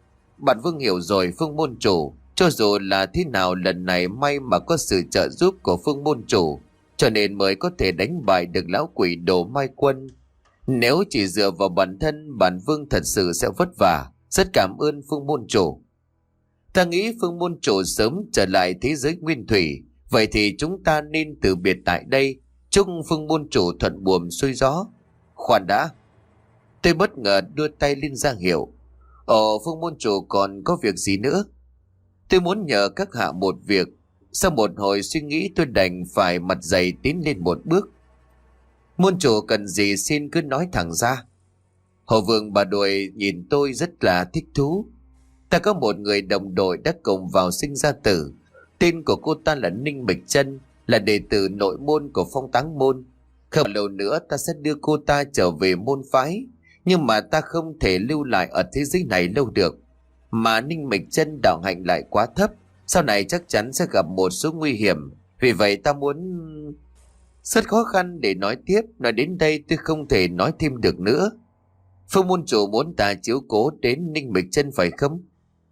Bạn Vương hiểu rồi Phương môn chủ. Cho dù là thế nào, lần này may mà có sự trợ giúp của Phương môn chủ, cho nên mới có thể đánh bại được lão quỷ đồ mai quân. Nếu chỉ dựa vào bản thân, bản Vương thật sự sẽ vất vả. Rất cảm ơn Phương môn chủ. Ta nghĩ Phương môn chủ sớm trở lại thế giới nguyên thủy. Vậy thì chúng ta nên từ biệt tại đây. Chúc Phương môn chủ thuận buồm xuôi gió. Khoan đã. Tôi bất ngờ đưa tay lên ra hiệu. Ồ, Phương môn chủ còn có việc gì nữa? Tôi muốn nhờ các hạ một việc. Sau một hồi suy nghĩ tôi đành phải mặt dày tiến lên một bước. Môn chủ cần gì xin cứ nói thẳng ra. Hồ Vương Bà Đuôi nhìn tôi rất là thích thú. Ta có một người đồng đội đã cùng vào sinh ra tử. Tên của cô ta là Ninh Mịch Chân, là đệ tử nội môn của Phong Táng môn. Không lâu nữa ta sẽ đưa cô ta trở về môn phái. Nhưng mà ta không thể lưu lại ở thế giới này lâu được. Mà Ninh Mịch Chân đạo hạnh lại quá thấp, sau này chắc chắn sẽ gặp một số nguy hiểm. Vì vậy ta muốn... Rất khó khăn để nói tiếp. Nói đến đây tôi không thể nói thêm được nữa. Phương môn chủ muốn ta chiếu cố đến Ninh Mịch Chân phải không?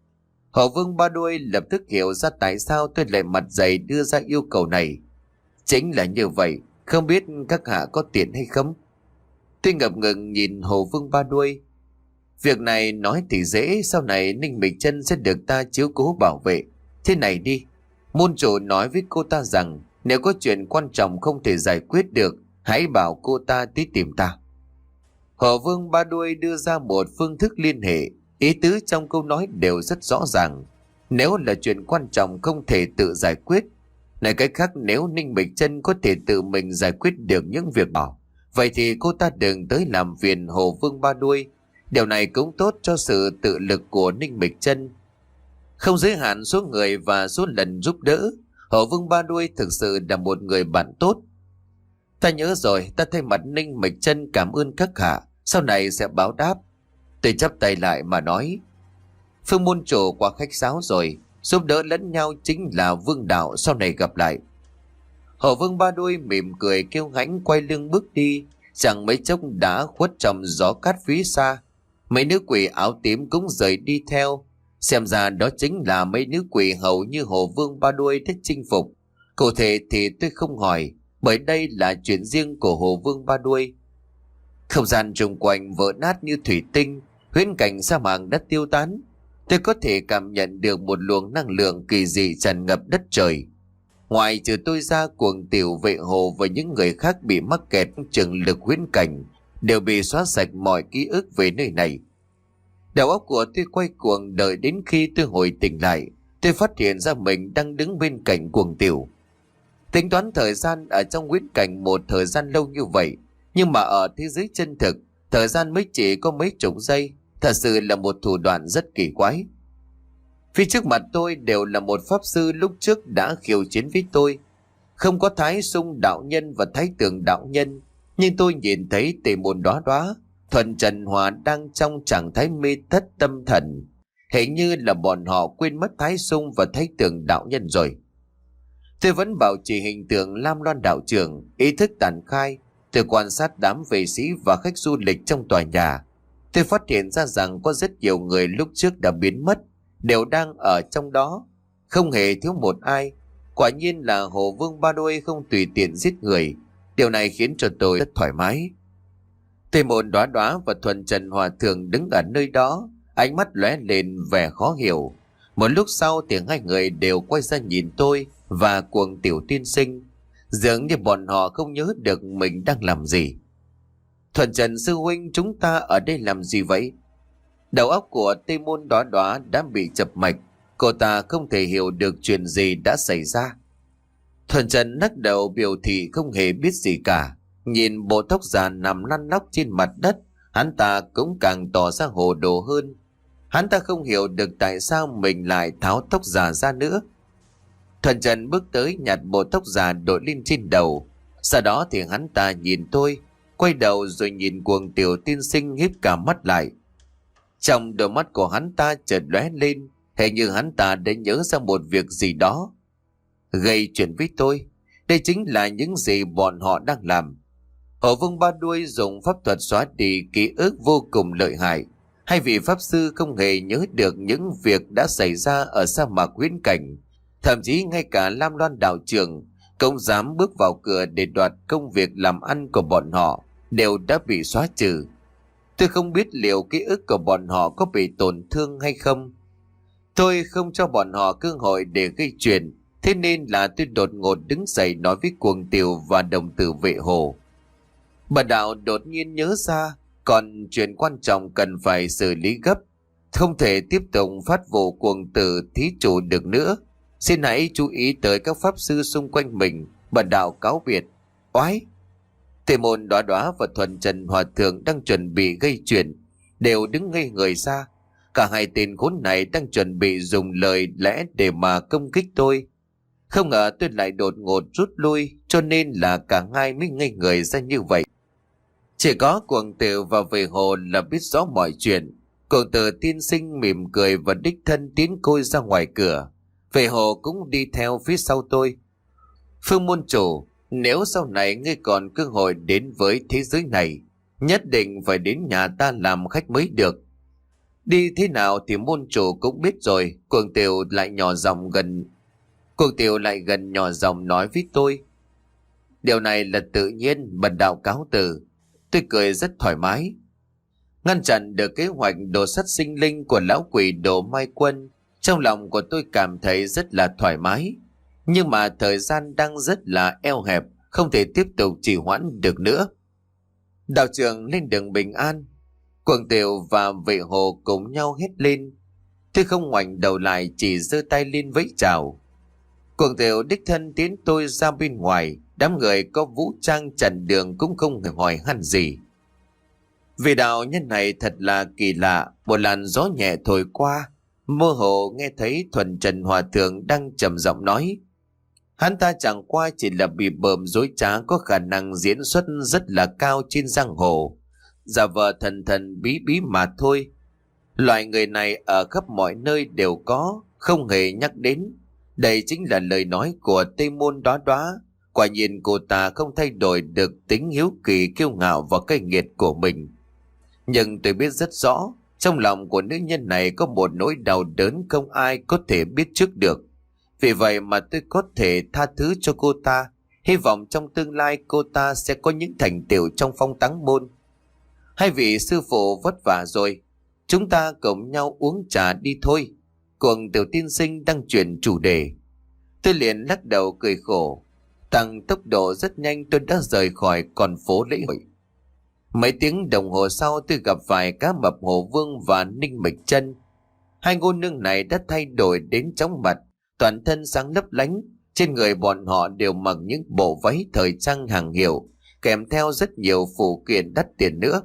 Hổ Vương Ba Đuôi lập tức hiểu ra tại sao tôi lại mặt dày đưa ra yêu cầu này. Chính là như vậy. Không biết các hạ có tiền hay không? Tôi ngập ngừng nhìn Hổ Vương Ba Đuôi. Việc này nói thì dễ. Sau này Ninh Mịch Chân sẽ được ta chiếu cố bảo vệ. Thế này đi, môn chủ nói với cô ta rằng nếu có chuyện quan trọng không thể giải quyết được, hãy bảo cô ta tới tìm ta. Hổ Vương Ba Đuôi đưa ra một phương thức liên hệ. Ý tứ trong câu nói đều rất rõ ràng. Nếu là chuyện quan trọng không thể tự giải quyết, nói cách khác, nếu Ninh Mịch Chân có thể tự mình giải quyết được những việc đó, vậy thì cô ta đừng tới làm phiền Hổ Vương Ba Đuôi. Điều này cũng tốt cho sự tự lực của Ninh Mịch Chân. Không giới hạn số người và số lần giúp đỡ, Hổ Vương Ba Đuôi thực sự là một người bạn tốt. Ta nhớ rồi, ta thay mặt Ninh Mịch Chân cảm ơn các hạ, sau này sẽ báo đáp. Tôi chắp tay lại mà nói: Phương môn chủ quá khách sáo rồi, giúp đỡ lẫn nhau chính là vương đạo, sau này gặp lại. Hổ Vương Ba Đuôi mỉm cười kêu hãnh quay lưng bước đi. Chẳng mấy chốc đã khuất trong gió cát phía xa. Mấy nữ quỷ áo tím cũng rời đi theo. Xem ra đó chính là mấy nữ quỷ hầu như Hổ Vương Ba Đuôi thích chinh phục. Cụ thể thì tôi không hỏi, bởi đây là chuyện riêng của Hổ Vương Ba Đuôi. Không gian xung quanh vỡ nát như thủy tinh, huyễn cảnh sa mạc đã tiêu tán. Tôi có thể cảm nhận được một luồng năng lượng kỳ dị tràn ngập đất trời. Ngoài trừ tôi ra, cuồng tiểu vệ hồ và những người khác bị mắc kẹt trường lực huyễn cảnh đều bị xóa sạch mọi ký ức về nơi này. Đầu óc của tôi quay cuồng, đợi đến khi tôi hồi tỉnh lại, tôi phát hiện ra mình đang đứng bên cạnh cuồng tiểu. Tính toán thời gian ở trong huyễn cảnh một thời gian lâu như vậy, nhưng mà ở thế giới chân thực, thời gian mới chỉ có mấy chục giây, thật sự là một thủ đoạn rất kỳ quái. Phía trước mặt tôi đều là một pháp sư lúc trước đã khiêu chiến với tôi. Không có Thái Sung đạo nhân và Thái Tường đạo nhân, nhưng tôi nhìn thấy Tề Môn Đóa Đóa, Thuần Trần Hòa đang trong trạng thái mê thất tâm thần. Hình như là bọn họ quên mất Thái Sung và Thái Tường đạo nhân rồi. Tôi vẫn bảo trì hình tượng Lam Loan đạo trưởng, ý thức tản khai. Tôi quan sát đám vệ sĩ và khách du lịch trong tòa nhà. Tôi phát hiện ra rằng có rất nhiều người lúc trước đã biến mất, đều đang ở trong đó, không hề thiếu một ai. Quả nhiên là Hồ Vương Ba Đôi không tùy tiện giết người. Điều này khiến cho tôi rất thoải mái. Tề Môn Đóa Đóa và Thuần Trần Hòa Thượng đứng ở nơi đó, ánh mắt lóe lên vẻ khó hiểu. Một lúc sau thì hai người đều quay ra nhìn tôi và cuồng tiểu tiên sinh, dường như bọn họ không nhớ được mình đang làm gì. Thuần Trần sư huynh, chúng ta ở đây làm gì vậy? Đầu óc của Tề Môn Đóa Đóa đã bị chập mạch, cô ta không thể hiểu được chuyện gì đã xảy ra. Thuần Trần lắc đầu biểu thị không hề biết gì cả. Nhìn bộ tóc già nằm lăn lóc trên mặt đất, hắn ta cũng càng tỏ ra hồ đồ hơn. Hắn ta không hiểu được tại sao mình lại tháo tóc già ra nữa. Thuần Trần bước tới nhặt bộ tóc già đội lên trên đầu. Sau đó thì hắn ta nhìn tôi, quay đầu rồi nhìn cuồng tiểu tiên sinh híp cả mắt lại. Trong đôi mắt của hắn ta chợt lóe lên, hình như hắn ta đã nhớ ra một việc gì đó. Gây chuyện với tôi, đây chính là những gì bọn họ đang làm. Hồ Vương Ba Đuôi dùng pháp thuật xóa đi ký ức vô cùng lợi hại. Hai vị pháp sư không hề nhớ được những việc đã xảy ra ở sa mạc huyễn cảnh. Thậm chí ngay cả Lam Loan đạo trưởng cũng dám bước vào cửa để đoạt công việc làm ăn của bọn họ, đều đã bị xóa trừ. Tôi không biết liệu ký ức của bọn họ có bị tổn thương hay không. Tôi không cho bọn họ cơ hội để gây chuyện, thế nên là tôi đột ngột đứng dậy nói với cuồng tiểu và đồng tử vệ hồ. Bà đạo đột nhiên nhớ ra, còn chuyện quan trọng cần phải xử lý gấp, không thể tiếp tục phát vụ cuồng tử thí chủ được nữa. Xin hãy chú ý tới các pháp sư xung quanh mình. Bà đạo cáo biệt. Oái! Tề Môn Đóa Đóa và Thuần Trần Hòa Thượng đang chuẩn bị gây chuyện, đều đứng ngây người ra. Cả hai tên khốn này đang chuẩn bị dùng lời lẽ để mà công kích tôi. Không ngờ tôi lại đột ngột rút lui, cho nên là cả hai mới ngây người ra như vậy. Chỉ có cuồng tử và vệ hồ là biết rõ mọi chuyện. Cuồng tử tiên sinh mỉm cười và đích thân tiến côi ra ngoài cửa. Vệ hồ cũng đi theo phía sau tôi. Phương môn chủ, nếu sau này ngươi còn cơ hội đến với thế giới này, nhất định phải đến nhà ta làm khách mới được. Đi thế nào thì môn chủ cũng biết rồi. Cuồng tiểu lại nhỏ giọng gần Cuồng tiểu lại gần nhỏ giọng nói với tôi. Điều này là tự nhiên, bần đạo cáo từ. Tôi cười rất thoải mái. Ngăn chặn được kế hoạch đồ sắt sinh linh của lão quỷ Đồ Mai Quân, trong lòng của tôi cảm thấy rất là thoải mái. Nhưng mà thời gian đang rất là eo hẹp, không thể tiếp tục trì hoãn được nữa. Đạo trưởng lên đường bình an. Cuồng tiểu và vệ hồ cùng nhau hét lên. Tôi không ngoảnh đầu lại, chỉ giơ tay lên vẫy chào. Cuồng tiểu đích thân tiến tôi ra bên ngoài. Đám người có vũ trang chặn đường cũng không hề hỏi han gì. Vị đạo nhân này thật là kỳ lạ. Một làn gió nhẹ thổi qua, mơ hồ nghe thấy Thuần Trần Hòa Thượng đang trầm giọng nói. Hắn ta chẳng qua chỉ là bị bợm dối trá, có khả năng diễn xuất rất là cao trên giang hồ, giả vờ thần thần bí bí mà thôi. Loại người này ở khắp mọi nơi đều có, không hề nhắc đến. Đây chính là lời nói của Tề Môn Đóa Đóa. Quả nhiên cô ta không thay đổi được tính hiếu kỳ, kiêu ngạo và cay nghiệt của mình. Nhưng tôi biết rất rõ, trong lòng của nữ nhân này có một nỗi đau đớn không ai có thể biết trước được. Vì vậy mà tôi có thể tha thứ cho cô ta, hy vọng trong tương lai cô ta sẽ có những thành tựu trong phong táng môn. Hai vị sư phụ vất vả rồi, chúng ta cùng nhau uống trà đi thôi. Cuồng Tiểu tiên sinh đang chuyển chủ đề. Tôi liền lắc đầu cười khổ. Tăng tốc độ rất nhanh, tôi đã rời khỏi con phố lễ hội. Mấy tiếng đồng hồ sau, tôi gặp phải Cá Mập Hồ Vương và Ninh Mịch Chân. Hai cô nương này đã thay đổi đến chóng mặt, toàn thân sáng lấp lánh. Trên người bọn họ đều mặc những bộ váy thời trang hàng hiệu, kèm theo rất nhiều phụ kiện đắt tiền nữa.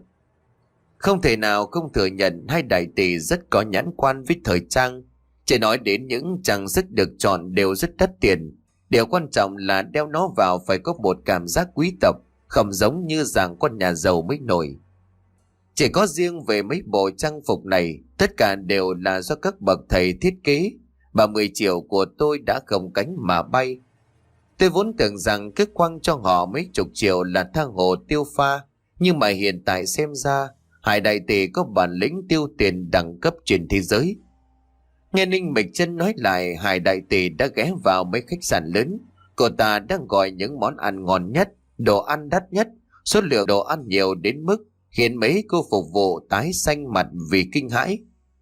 Không thể nào không thừa nhận hai đại tỷ rất có nhãn quan với thời trang. Chỉ nói đến những trang sức được chọn đều rất đắt tiền. Điều quan trọng là đeo nó vào phải có một cảm giác quý tộc, không giống như dạng con nhà giàu mới nổi. Chỉ có riêng về mấy bộ trang phục này, tất cả đều là do các bậc thầy thiết kế, và mười triệu của tôi đã không cánh mà bay. Tôi vốn tưởng rằng cứ quăng cho họ mấy chục triệu là tha hồ tiêu pha, nhưng mà hiện tại xem ra, Hải đại tỷ có bản lĩnh tiêu tiền đẳng cấp trên thế giới. Nghe Ninh Mịch Chân nói lại, Hải đại tỷ đã ghé vào mấy khách sạn lớn. Cô ta đang gọi những món ăn ngon nhất, đồ ăn đắt nhất, số lượng đồ ăn nhiều đến mức khiến mấy cô phục vụ tái xanh mặt vì kinh hãi.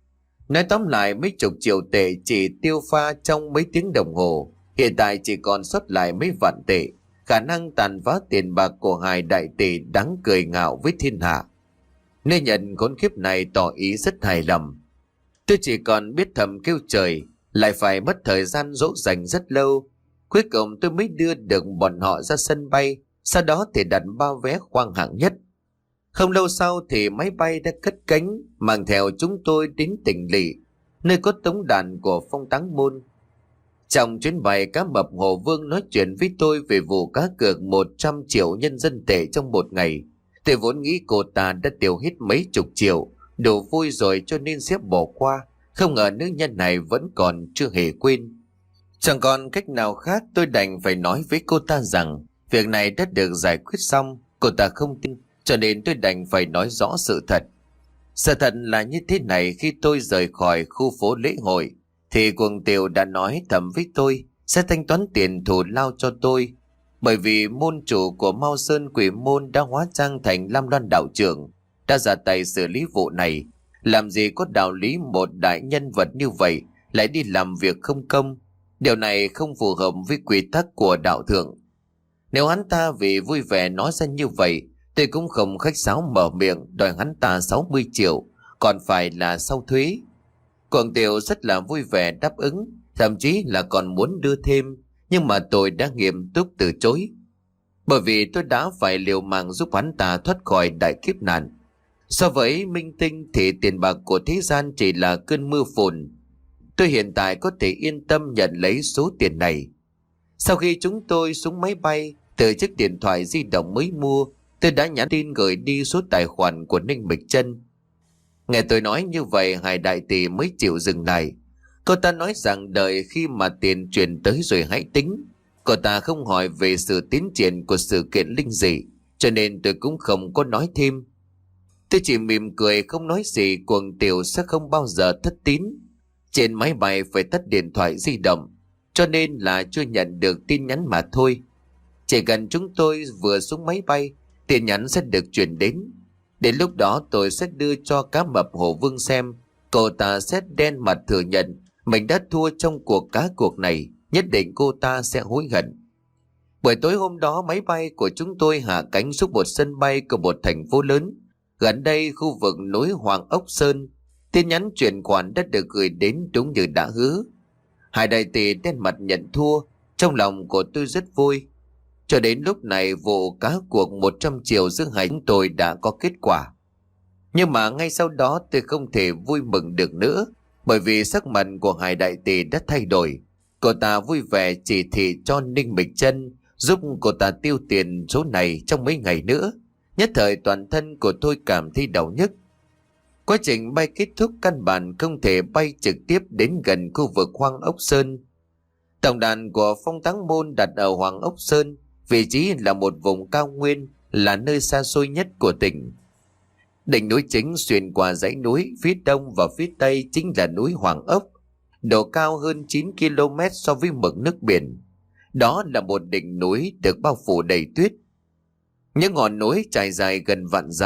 Nói tóm lại, mấy chục triệu tệ chỉ tiêu pha trong mấy tiếng đồng hồ, hiện tại chỉ còn sót lại mấy vạn tệ. Khả năng tàn phá tiền bạc của Hải đại tỷ đáng cười ngạo với thiên hạ. Nơi nhận khốn kiếp này tỏ ý rất hài lòng. Tôi chỉ còn biết thầm kêu trời, lại phải mất thời gian dỗ dành rất lâu. Cuối cùng tôi mới đưa được bọn họ ra sân bay, sau đó thì đặt bao vé khoang hạng nhất. Không lâu sau thì máy bay đã cất cánh, mang theo chúng tôi đến tỉnh lỵ, nơi có tống đàn của Phong Táng Môn. Trong chuyến bay, Cá Mập Hồ Vương nói chuyện với tôi về vụ cá cược một trăm triệu nhân dân tệ trong một ngày. Tôi vốn nghĩ cô ta đã tiêu hết mấy chục triệu, đủ vui rồi cho nên sẽ bỏ qua. Không ngờ nữ nhân này vẫn còn chưa hề quên. Chẳng còn cách nào khác, tôi đành phải nói với cô ta rằng việc này đã được giải quyết xong. Cô ta không tin, cho nên tôi đành phải nói rõ sự thật. Sự thật là như thế này, khi tôi rời khỏi khu phố lễ hội thì Cuồng Tiểu đã nói thầm với tôi sẽ thanh toán tiền thù lao cho tôi, bởi vì môn chủ của Mao Sơn Quỷ Môn đã hóa trang thành Lam Loan đạo trưởng, đã ra tay xử lý vụ này. Làm gì có đạo lý một đại nhân vật như vậy lại đi làm việc không công. Điều này không phù hợp với quy tắc của đạo thượng. Nếu hắn ta vì vui vẻ nói ra như vậy, tôi cũng không khách sáo mở miệng đòi hắn ta sáu mươi triệu, còn phải là sau thuế. Cuồng Tiểu rất là vui vẻ đáp ứng, thậm chí là còn muốn đưa thêm, nhưng mà tôi đã nghiêm túc từ chối. Bởi vì tôi đã phải liều mạng giúp hắn ta thoát khỏi đại kiếp nạn. So với minh tinh thì tiền bạc của thế gian chỉ là cơn mưa phùn. Tôi hiện tại có thể yên tâm nhận lấy số tiền này. Sau khi chúng tôi xuống máy bay, từ chiếc điện thoại di động mới mua, tôi đã nhắn tin gửi đi số tài khoản của Ninh Mịch Chân. Nghe tôi nói như vậy, Hải đại tỷ mới chịu dừng lại. Cô ta nói rằng đợi khi mà tiền chuyển tới rồi hãy tính. Cô ta không hỏi về sự tiến triển của sự kiện linh dị, cho nên tôi cũng không có nói thêm. Tôi chỉ mỉm cười không nói gì. Cuồng Tiểu sẽ không bao giờ thất tín. Trên máy bay phải tắt điện thoại di động, cho nên là chưa nhận được tin nhắn mà thôi. Chỉ cần chúng tôi vừa xuống máy bay, tin nhắn sẽ được chuyển đến. Đến lúc đó tôi sẽ đưa cho Cá Mập Hồ Vương xem. Cô ta sẽ đen mặt thừa nhận mình đã thua trong cuộc cá cuộc này. Nhất định cô ta sẽ hối hận. Buổi tối hôm đó, máy bay của chúng tôi hạ cánh xuống một sân bay của một thành phố lớn gần đây, khu vực núi Hoàng Ốc Sơn. Tin nhắn chuyển khoản đã được gửi đến đúng như đã hứa. Hải đại tỷ đen mặt nhận thua. Trong lòng của tôi rất vui. Cho đến lúc này, vụ cá cuộc một trăm triệu giữa hai chúng tôi đã có kết quả. Nhưng mà ngay sau đó tôi không thể vui mừng được nữa, bởi vì sắc mặt của Hải đại tỷ đã thay đổi. Cô ta vui vẻ chỉ thị cho Ninh Mịch Chân giúp cô ta tiêu tiền số này trong mấy ngày nữa. Nhất thời toàn thân của tôi cảm thấy đau nhức. Quá trình bay kết thúc, căn bản không thể bay trực tiếp đến gần khu vực Hoàng Ốc Sơn. Tổng đàn của Phong Táng Môn đặt ở Hoàng Ốc Sơn, vị trí là một vùng cao nguyên, là nơi xa xôi nhất của tỉnh. Đỉnh núi chính xuyên qua dãy núi, phía đông và phía tây chính là núi Hoàng Ốc, độ cao hơn chín ki lô mét so với mực nước biển. Đó là một đỉnh núi được bao phủ đầy tuyết. Những ngọn núi trải dài gần vạn dặm,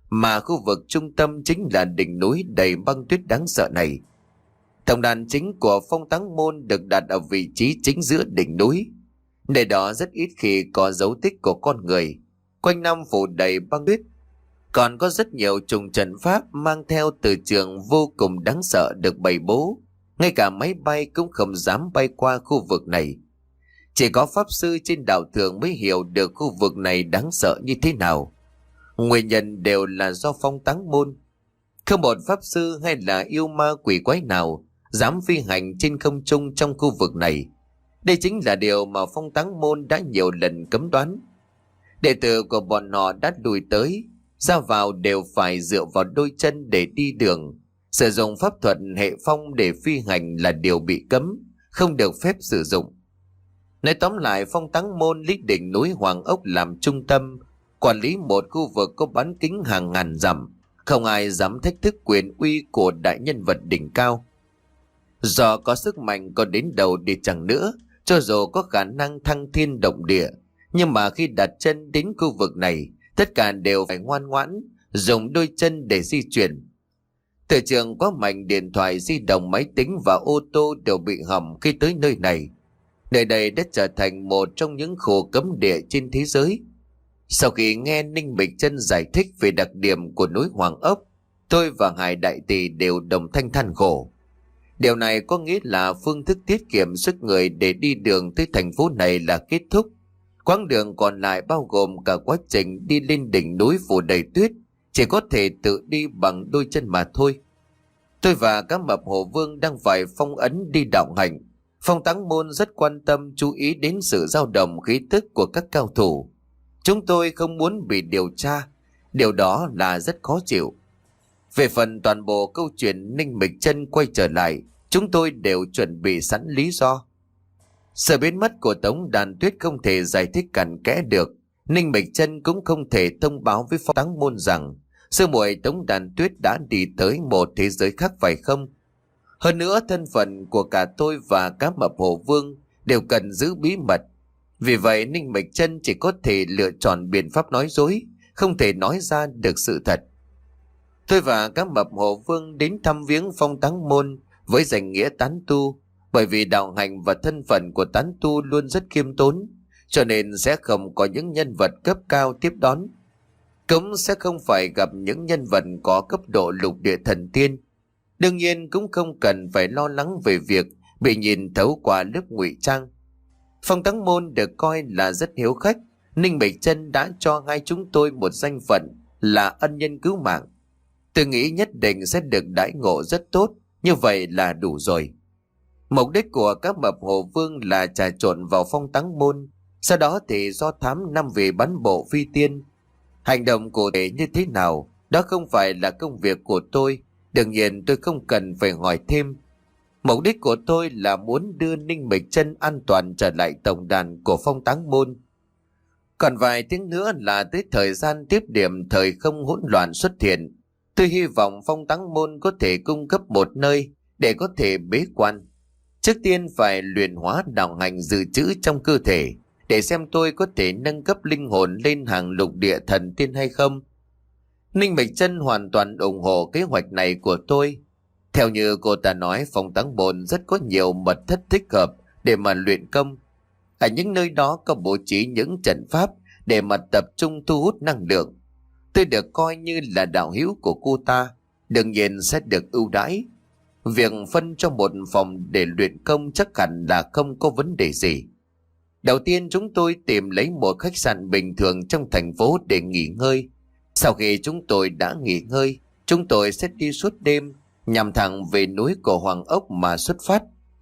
mà khu vực trung tâm chính là đỉnh núi đầy băng tuyết đáng sợ này. Tổng đàn chính của Phong Táng Môn được đặt ở vị trí chính giữa đỉnh núi. Nơi đó rất ít khi có dấu tích của con người, quanh năm phủ đầy băng tuyết. Còn có rất nhiều trùng trận pháp mang theo từ trường vô cùng đáng sợ được bày bố. Ngay cả máy bay cũng không dám bay qua khu vực này. Chỉ có pháp sư trên đạo thường mới hiểu được khu vực này đáng sợ như thế nào. Nguyên nhân đều là do Phong Táng Môn. Không một pháp sư hay là yêu ma quỷ quái nào dám phi hành trên không trung trong khu vực này. Đây chính là điều mà Phong Táng Môn đã nhiều lần cấm đoán. Đệ tử của bọn họ đã lùi tới, ra vào đều phải dựa vào đôi chân để đi đường. Sử dụng pháp thuật hệ phong để phi hành là điều bị cấm, không được phép sử dụng. Nói tóm lại, Phong Táng Môn lấy đỉnh núi Hoàng Ốc làm trung tâm, quản lý một khu vực có bán kính hàng ngàn dặm. Không ai dám thách thức quyền uy của đại nhân vật đỉnh cao. Do có sức mạnh có đến đầu đi chẳng nữa, cho dù có khả năng thăng thiên động địa, nhưng mà khi đặt chân đến khu vực này, tất cả đều phải ngoan ngoãn, dùng đôi chân để di chuyển. Từ trường có mạnh, điện thoại di động, máy tính và ô tô đều bị hỏng khi tới nơi này. Nơi đây đã trở thành một trong những khu cấm địa trên thế giới. Sau khi nghe Ninh Mịch Chân giải thích về đặc điểm của núi Hoàng Ốc, tôi và Hải Đại Tỷ đều đồng thanh than khổ. Điều này có nghĩa là phương thức tiết kiệm sức người để đi đường tới thành phố này là kết thúc. Quãng đường còn lại bao gồm cả quá trình đi lên đỉnh núi phủ đầy tuyết, chỉ có thể tự đi bằng đôi chân mà thôi. Tôi và các mập Hồ Vương đang phải phong ấn đi đạo hành. Phong Táng Môn rất quan tâm chú ý đến sự dao động khí tức của các cao thủ. Chúng tôi không muốn bị điều tra, điều đó là rất khó chịu. Về phần toàn bộ câu chuyện Ninh Mịch Chân quay trở lại, chúng tôi đều chuẩn bị sẵn lý do. Sự biến mất của Tống Đàn Tuyết không thể giải thích cặn kẽ được. Ninh Mịch Chân cũng không thể thông báo với Phong Táng Môn rằng sư muội Tống Đàn Tuyết đã đi tới một thế giới khác phải không? Hơn nữa, thân phận của cả tôi và các mập Hồ Vương đều cần giữ bí mật. Vì vậy Ninh Mịch Chân chỉ có thể lựa chọn biện pháp nói dối, không thể nói ra được sự thật. Tôi và các mập Hồ Vương đến thăm viếng Phong Táng Môn với danh nghĩa tán tu, bởi vì đạo hành và thân phận của tán tu luôn rất khiêm tốn, cho nên sẽ không có những nhân vật cấp cao tiếp đón. Cũng sẽ không phải gặp những nhân vật có cấp độ lục địa thần tiên. Đương nhiên cũng không cần phải lo lắng về việc bị nhìn thấu qua lớp ngụy trang. Phong Táng Môn được coi là rất hiếu khách. Ninh Mịch Chân đã cho hai chúng tôi một danh phận là ân nhân cứu mạng. Tôi nghĩ nhất định sẽ được đãi ngộ rất tốt, như vậy là đủ rồi. Mục đích của các mập Hồ Vương là trà trộn vào Phong Táng Môn, sau đó thì do thám năm về bắn bộ phi tiên. Hành động cụ thể như thế nào, đó không phải là công việc của tôi, đương nhiên tôi không cần phải hỏi thêm. Mục đích của tôi là muốn đưa Ninh Mịch Chân an toàn trở lại tổng đàn của Phong Táng Môn. Còn vài tiếng nữa là tới thời gian tiếp điểm thời không hỗn loạn xuất hiện. Tôi hy vọng Phong Táng Môn có thể cung cấp một nơi để có thể bế quan. Trước tiên phải luyện hóa đạo hành dự trữ trong cơ thể, để xem tôi có thể nâng cấp linh hồn lên hàng lục địa thần tiên hay không. Ninh Mịch Chân hoàn toàn ủng hộ kế hoạch này của tôi. Theo như cô ta nói, Phong Táng Môn rất có nhiều mật thất thích hợp để mà luyện công. Ở những nơi đó có bố trí những trận pháp để mà tập trung thu hút năng lượng. Tôi được coi như là đạo hữu của cô ta, đương nhiên sẽ được ưu đãi. Việc phân cho một phòng để luyện công chắc hẳn là không có vấn đề gì. Đầu tiên chúng tôi tìm lấy một khách sạn bình thường trong thành phố để nghỉ ngơi. Sau khi chúng tôi đã nghỉ ngơi, chúng tôi sẽ đi suốt đêm nhằm thẳng về núi của Hoàng Ốc mà xuất phát.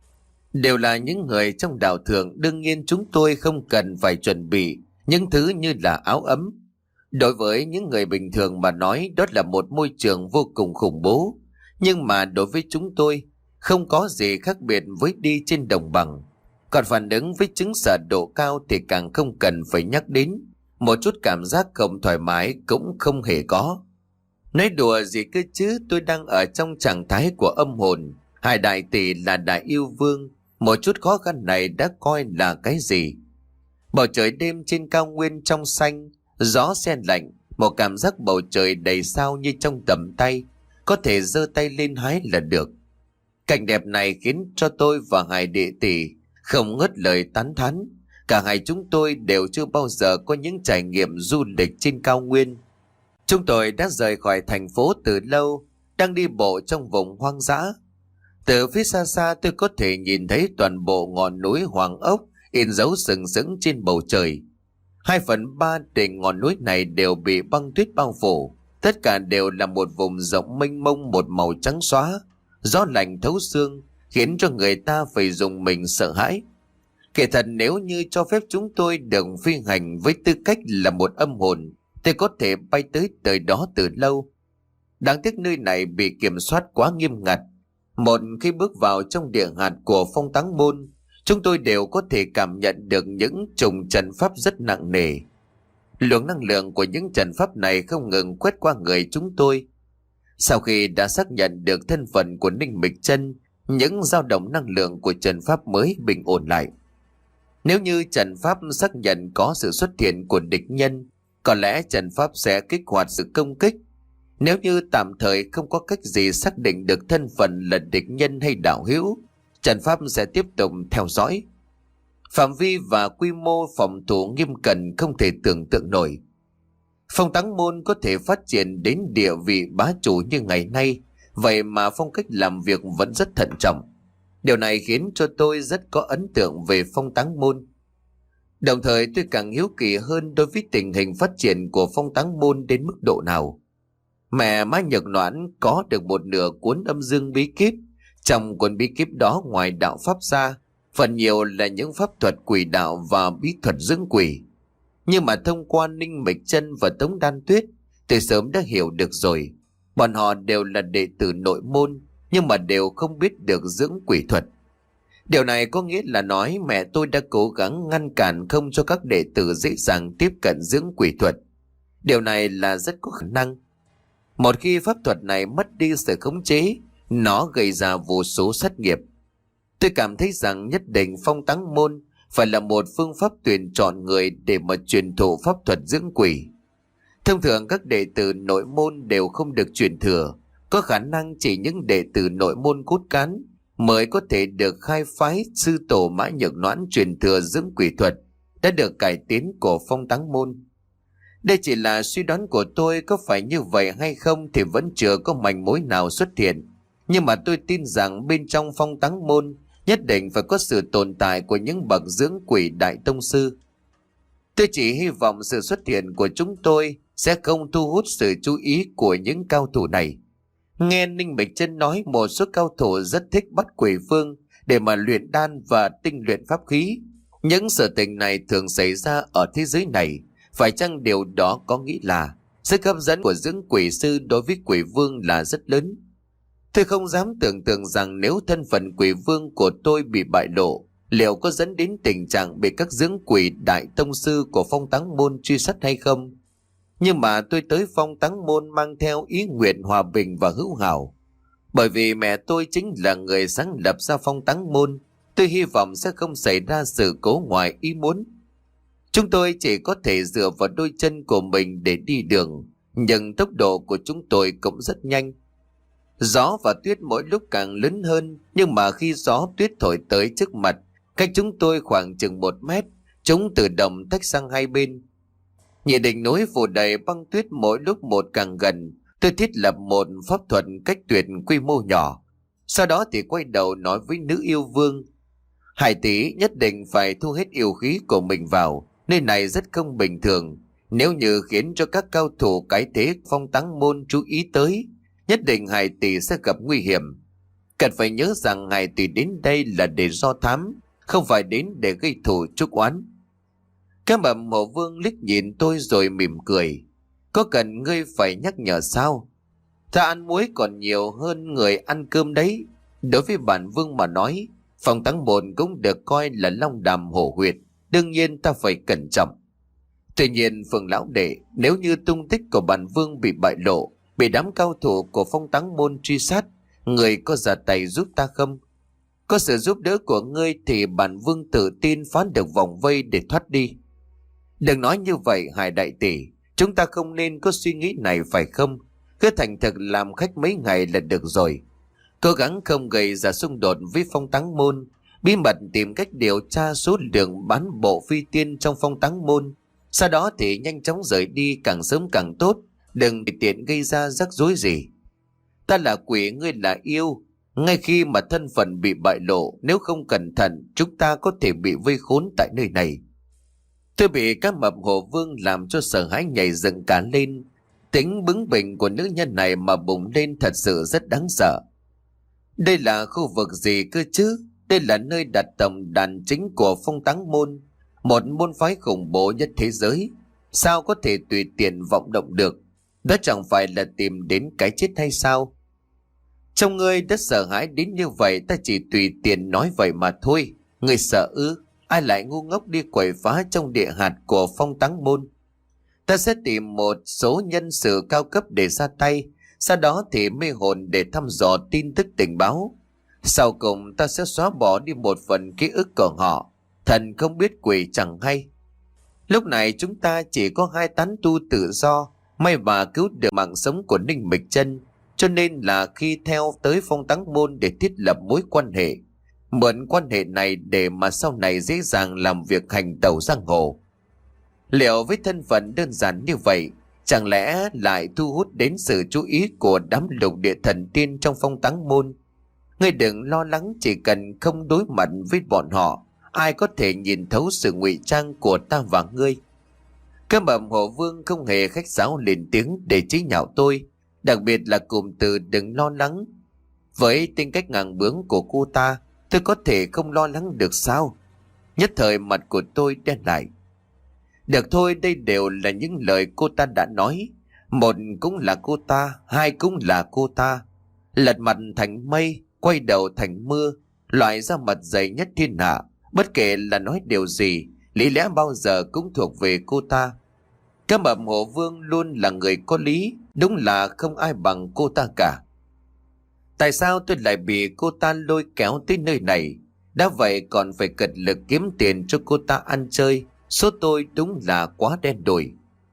Đều là những người trong đạo thường, đương nhiên chúng tôi không cần phải chuẩn bị những thứ như là áo ấm. Đối với những người bình thường mà nói, đó là một môi trường vô cùng khủng bố. Nhưng mà đối với chúng tôi, không có gì khác biệt với đi trên đồng bằng. Còn phản ứng với chứng sợ độ cao thì càng không cần phải nhắc đến. Một chút cảm giác không thoải mái cũng không hề có. Nói đùa gì cơ chứ, tôi đang ở trong trạng thái của âm hồn. Hải Đại Tỷ là đại yêu vương, một chút khó khăn này đã coi là cái gì. Bầu trời đêm trên cao nguyên trong xanh, gió se lạnh, Một cảm giác bầu trời đầy sao như trong tầm tay, có thể giơ tay lên hái là được. Cảnh đẹp này khiến cho tôi và hai đệ tỷ không ngớt lời tán thán. Cả hai chúng tôi đều chưa bao giờ có những trải nghiệm du lịch trên cao nguyên. Chúng tôi đã rời khỏi thành phố từ lâu, đang đi bộ trong vùng hoang dã. Từ phía xa xa tôi có thể nhìn thấy toàn bộ ngọn núi Hoàng Ốc in dấu sừng sững trên bầu trời. Hai phần ba đỉnh ngọn núi này đều bị băng tuyết bao phủ. Tất cả đều là một vùng rộng mênh mông một màu trắng xóa. Gió lạnh thấu xương khiến cho người ta phải dùng mình sợ hãi. Kể thật, nếu như cho phép chúng tôi được phi hành với tư cách là một âm hồn, tôi có thể bay tới đời đó từ lâu. Đáng tiếc nơi này bị kiểm soát quá nghiêm ngặt. Một khi bước vào trong địa hạt của Phong Táng Môn, chúng tôi đều có thể cảm nhận được những trùng trận pháp rất nặng nề. Luồng năng lượng của những trận pháp này không ngừng quét qua người chúng tôi. Sau khi đã xác nhận được thân phận của Ninh Mịch Chân, những dao động năng lượng của trận pháp mới bình ổn lại. Nếu như trận pháp xác nhận có sự xuất hiện của địch nhân, có lẽ trận pháp sẽ kích hoạt sự công kích. Nếu như tạm thời không có cách gì xác định được thân phận là địch nhân hay đạo hữu, trận pháp sẽ tiếp tục theo dõi. Phạm vi và quy mô phòng thủ nghiêm cẩn không thể tưởng tượng nổi. Phong Táng Môn có thể phát triển đến địa vị bá chủ như ngày nay, vậy mà phong cách làm việc vẫn rất thận trọng. Điều này khiến cho tôi rất có ấn tượng về Phong Táng Môn. Đồng thời tôi càng hiếu kỳ hơn đối với tình hình phát triển của Phong Táng Môn đến mức độ nào. Mẹ Má Nhược Noãn có được một nửa cuốn âm dương bí kíp. Trong cuốn bí kíp đó, ngoài đạo pháp ra, phần nhiều là những pháp thuật quỷ đạo và bí thuật dưỡng quỷ. Nhưng mà thông qua Ninh Mịch Chân và Tống Đan Tuyết, tôi sớm đã hiểu được rồi. Bọn họ đều là đệ tử nội môn, nhưng mà đều không biết được dưỡng quỷ thuật. Điều này có nghĩa là nói mẹ tôi đã cố gắng ngăn cản không cho các đệ tử dễ dàng tiếp cận dưỡng quỷ thuật. Điều này là rất có khả năng. Một khi pháp thuật này mất đi sự khống chế, nó gây ra vô số sát nghiệp. Tôi cảm thấy rằng nhất định Phong Táng Môn phải là một phương pháp tuyển chọn người để mà truyền thụ pháp thuật dưỡng quỷ. Thông thường các đệ tử nội môn đều không được truyền thừa, có khả năng chỉ những đệ tử nội môn cốt cán mới có thể được khai phái sư tổ Mã Nhược Noãn truyền thừa dưỡng quỷ thuật đã được cải tiến của Phong Táng Môn. Đây chỉ là suy đoán của tôi, có phải như vậy hay không thì vẫn chưa có manh mối nào xuất hiện. Nhưng mà tôi tin rằng bên trong Phong Táng Môn nhất định phải có sự tồn tại của những bậc dưỡng quỷ đại tông sư. Tôi chỉ hy vọng sự xuất hiện của chúng tôi sẽ không thu hút sự chú ý của những cao thủ này. Nghe Ninh Mịch Chân nói một số cao thủ rất thích bắt quỷ vương để mà luyện đan và tinh luyện pháp khí. Những sự tình này thường xảy ra ở thế giới này. Phải chăng điều đó có nghĩa là sức hấp dẫn của dưỡng quỷ sư đối với quỷ vương là rất lớn? Tôi không dám tưởng tượng rằng nếu thân phận quỷ vương của tôi bị bại lộ, liệu có dẫn đến tình trạng bị các dưỡng quỷ đại tông sư của Phong Táng Môn truy sát hay không. Nhưng mà tôi tới Phong Táng Môn mang theo ý nguyện hòa bình và hữu hảo. Bởi vì mẹ tôi chính là người sáng lập ra Phong Táng Môn, tôi hy vọng sẽ không xảy ra sự cố ngoài ý muốn. Chúng tôi chỉ có thể dựa vào đôi chân của mình để đi đường, nhưng tốc độ của chúng tôi cũng rất nhanh. Gió và tuyết mỗi lúc càng lớn hơn, nhưng mà khi gió tuyết thổi tới trước mặt, cách chúng tôi khoảng chừng một mét, chúng tự động tách sang hai bên. Nhìn đỉnh núi phủ đầy băng tuyết mỗi lúc một càng gần, tôi thiết lập một pháp thuật cách tuyệt quy mô nhỏ. Sau đó thì quay đầu nói với nữ yêu vương: Hải tỷ nhất định phải thu hết yêu khí của mình vào, nơi này rất không bình thường. Nếu như khiến cho các cao thủ cái thế Phong Táng Môn chú ý tới, nhất định Hải tỷ sẽ gặp nguy hiểm. Cần phải nhớ rằng Hải tỷ đến đây là để do thám, không phải đến để gây thù chuốc oán. Các bẩm Mộ Vương liếc nhìn tôi rồi mỉm cười: Có cần ngươi phải nhắc nhở sao? Ta ăn muối còn nhiều hơn người ăn cơm đấy. Đối với bản vương mà nói, Phong Táng Môn cũng được coi là long đàm hổ huyệt, đương nhiên ta phải cẩn trọng. Tuy nhiên Phương lão đệ, nếu như tung tích của bản vương bị bại lộ, bị đám cao thủ của Phong Táng Môn truy sát, người có ra tay giúp ta không? Có sự giúp đỡ của ngươi thì bản vương tự tin phá được vòng vây để thoát đi. Đừng nói như vậy Hải đại tỷ, Chúng ta không nên có suy nghĩ này phải không? Cứ thành thực làm khách mấy ngày là được rồi. Cố gắng không gây ra xung đột với Phong Táng Môn. Bí mật tìm cách điều tra số lượng bán bộ phi tiên trong Phong Táng Môn. Sau đó thì nhanh chóng rời đi càng sớm càng tốt. Đừng để tiện gây ra rắc rối gì. Ta là quỷ, ngươi là yêu. Ngay khi mà thân phận bị bại lộ, nếu không cẩn thận, chúng ta có thể bị vây khốn tại nơi này. Tôi bị các mập Hồ Vương làm cho sợ hãi nhảy dựng cả lên. Tính bướng bỉnh của nữ nhân này mà bùng lên thật sự rất đáng sợ. Đây là khu vực gì cơ chứ? Đây là nơi đặt tổng đàn chính của Phong Táng Môn, một môn phái khủng bố nhất thế giới. Sao có thể tùy tiện vọng động được? Đó chẳng phải là tìm đến cái chết hay sao? Trong ngươi đã sợ hãi đến như vậy, ta chỉ tùy tiện nói vậy mà thôi. Ngươi sợ ư? Ai lại ngu ngốc đi quậy phá trong địa hạt của Phong Táng Môn? Ta sẽ tìm một số nhân sự cao cấp để ra tay, sau đó thì mê hồn để thăm dò tin tức tình báo. Sau cùng ta sẽ xóa bỏ đi một phần ký ức của họ. Thần không biết quỷ chẳng hay. Lúc này chúng ta chỉ có hai tán tu tự do, may mà cứu được mạng sống của Ninh Mịch Chân, cho nên là khi theo tới Phong Táng Môn để thiết lập mối quan hệ, mượn quan hệ này để mà sau này dễ dàng làm việc hành tẩu giang hồ. Liệu với thân phận đơn giản như vậy, chẳng lẽ lại thu hút đến sự chú ý của đám lục địa thần tiên trong Phong Táng Môn? Ngươi đừng lo lắng, chỉ cần không đối mặt với bọn họ, ai có thể nhìn thấu sự ngụy trang của ta và ngươi. Các bẩm Hồ Vương không hề khách sáo lên tiếng để chế nhạo tôi, đặc biệt là cụm từ đừng lo lắng. Với tính cách ngang bướng của cô ta, tôi có thể không lo lắng được sao? Nhất thời mặt của tôi đen lại. Được thôi, đây đều là những lời cô ta đã nói. Một cũng là cô ta, hai cũng là cô ta. Lật mặt thành mây, quay đầu thành mưa, loại ra mặt dày nhất thiên hạ. Bất kể là nói điều gì, lý lẽ bao giờ cũng thuộc về cô ta. Các mập Hồ Vương luôn là người có lý, đúng là không ai bằng cô ta cả. Tại sao tôi lại bị cô ta lôi kéo tới nơi này? Đã vậy còn phải cật lực kiếm tiền cho cô ta ăn chơi. Số tôi đúng là quá đen đủi.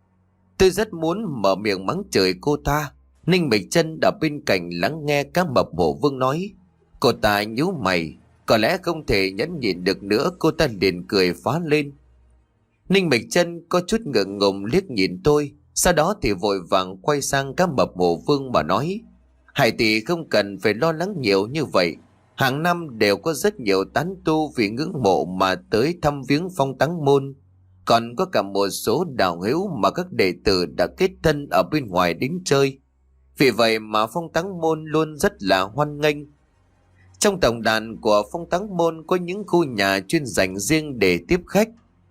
Tôi rất muốn mở miệng mắng chửi cô ta. Ninh Mịch Chân ở bên cạnh lắng nghe các mập Hồ Vương nói. Cô ta nhíu mày, có lẽ không thể nhẫn nhịn được nữa, cô ta liền cười phá lên. Ninh Mịch Chân có chút ngượng ngùng liếc nhìn tôi, sau đó thì vội vàng quay sang các mập Hồ Vương mà nói. Hải tỷ không cần phải lo lắng nhiều như vậy. Hàng năm đều có rất nhiều tán tu vì ngưỡng mộ mà tới thăm viếng Phong Táng Môn. Còn có cả một số đạo hữu mà các đệ tử đã kết thân ở bên ngoài đến chơi. Vì vậy mà Phong Táng Môn luôn rất là hoan nghênh. Trong tổng đàn của Phong Táng Môn có những khu nhà chuyên dành riêng để tiếp khách.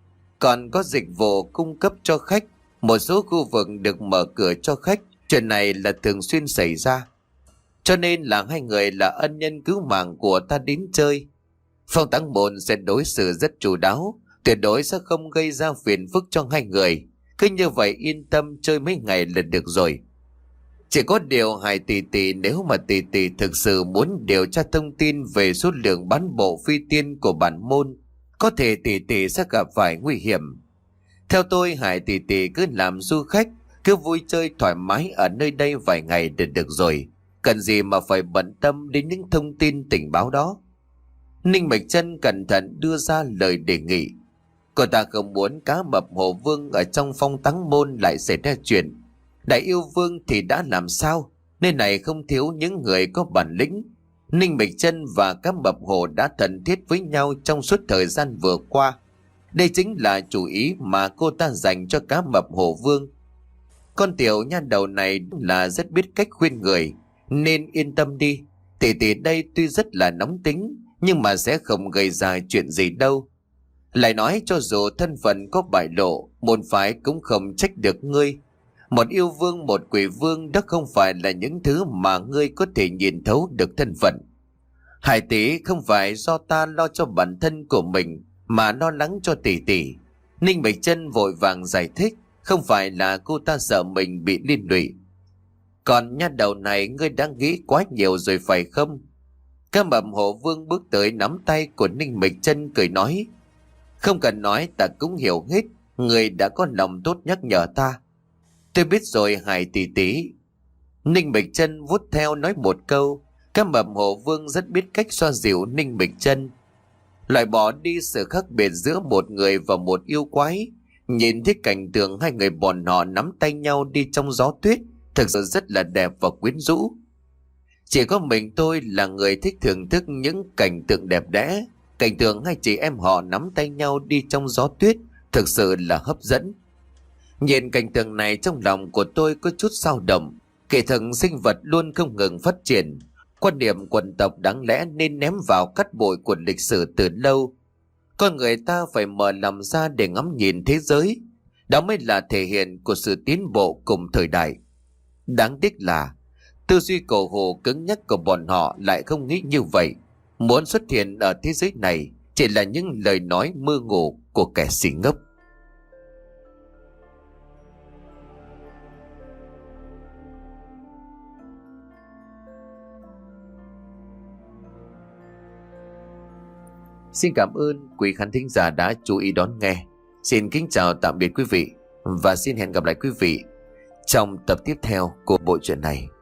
Còn có dịch vụ cung cấp cho khách. Một số khu vực được mở cửa cho khách. Chuyện này là thường xuyên xảy ra. Cho nên là hai người là ân nhân cứu mạng của ta đến chơi. Phong Táng Môn sẽ đối xử rất chu đáo, tuyệt đối sẽ không gây ra phiền phức cho hai người. Cứ như vậy yên tâm chơi mấy ngày là được rồi. Chỉ có điều Hải tỷ tỷ, nếu mà tỷ tỷ thực sự muốn điều tra thông tin về số lượng bán bộ phi tiên của bản môn, có thể tỷ tỷ sẽ gặp phải nguy hiểm. Theo tôi, Hải tỷ tỷ cứ làm du khách, cứ vui chơi thoải mái ở nơi đây vài ngày để được rồi. Cần gì mà phải bận tâm đến những thông tin tình báo đó. Ninh Mịch Chân cẩn thận đưa ra lời đề nghị. Cô ta không muốn cá mập Hồ Vương ở trong Phong Táng Môn lại xảy ra chuyện. Đại yêu vương thì đã làm sao? Nơi này không thiếu những người có bản lĩnh. Ninh Mịch Chân và cá mập Hồ đã thân thiết với nhau trong suốt thời gian vừa qua. Đây chính là chủ ý mà cô ta dành cho cá mập Hồ Vương. Con tiểu nha đầu này là rất biết cách khuyên người, nên yên tâm đi. Tỷ tỷ đây tuy rất là nóng tính, nhưng mà sẽ không gây ra chuyện gì đâu. Lại nói cho dù thân phận có bại lộ, môn phái cũng không trách được ngươi. Một yêu vương, một quỷ vương đó không phải là những thứ mà ngươi có thể nhìn thấu được thân phận. Hải tỷ, không phải do ta lo cho bản thân của mình mà lo lắng cho tỷ tỷ. Ninh Bạch Chân vội vàng giải thích, không phải là cô ta sợ mình bị liên lụy. Còn nha đầu này, ngươi đã nghĩ quá nhiều rồi phải không? Các mập Hồ Vương bước tới nắm tay của Ninh Bạch Chân cười nói. Không cần nói, ta cũng hiểu hết. Người đã có lòng tốt nhắc nhở ta. Tôi biết rồi Hải tỷ tỷ. Ninh Bịch Chân vuốt theo nói một câu. Các mập hộ vương rất biết cách xoa dịu Ninh Bịch Chân, loại bỏ đi sự khác biệt giữa một người và một yêu quái. Nhìn thấy cảnh tượng hai người bọn họ nắm tay nhau đi trong gió tuyết, thực sự rất là đẹp và quyến rũ. Chỉ có mình tôi là người thích thưởng thức những cảnh tượng đẹp đẽ. Cảnh tượng hai chị em họ nắm tay nhau đi trong gió tuyết thực sự là hấp dẫn. Nhìn cảnh tượng này trong lòng của tôi có chút dao động. Kỹ thuật sinh vật luôn không ngừng phát triển. Quan niệm quần tộc đáng lẽ nên ném vào cát bụi của lịch sử từ lâu. Con người ta phải mở lòng ra để ngắm nhìn thế giới. Đó mới là thể hiện của sự tiến bộ cùng thời đại. Đáng tiếc là tư duy cổ hủ cứng nhắc của bọn họ lại không nghĩ như vậy. Muốn xuất hiện ở thế giới này chỉ là những lời nói mơ ngủ của kẻ si ngốc. Xin cảm ơn quý khán thính giả đã chú ý đón nghe. Xin kính chào tạm biệt quý vị và xin hẹn gặp lại quý vị trong tập tiếp theo của bộ truyện này.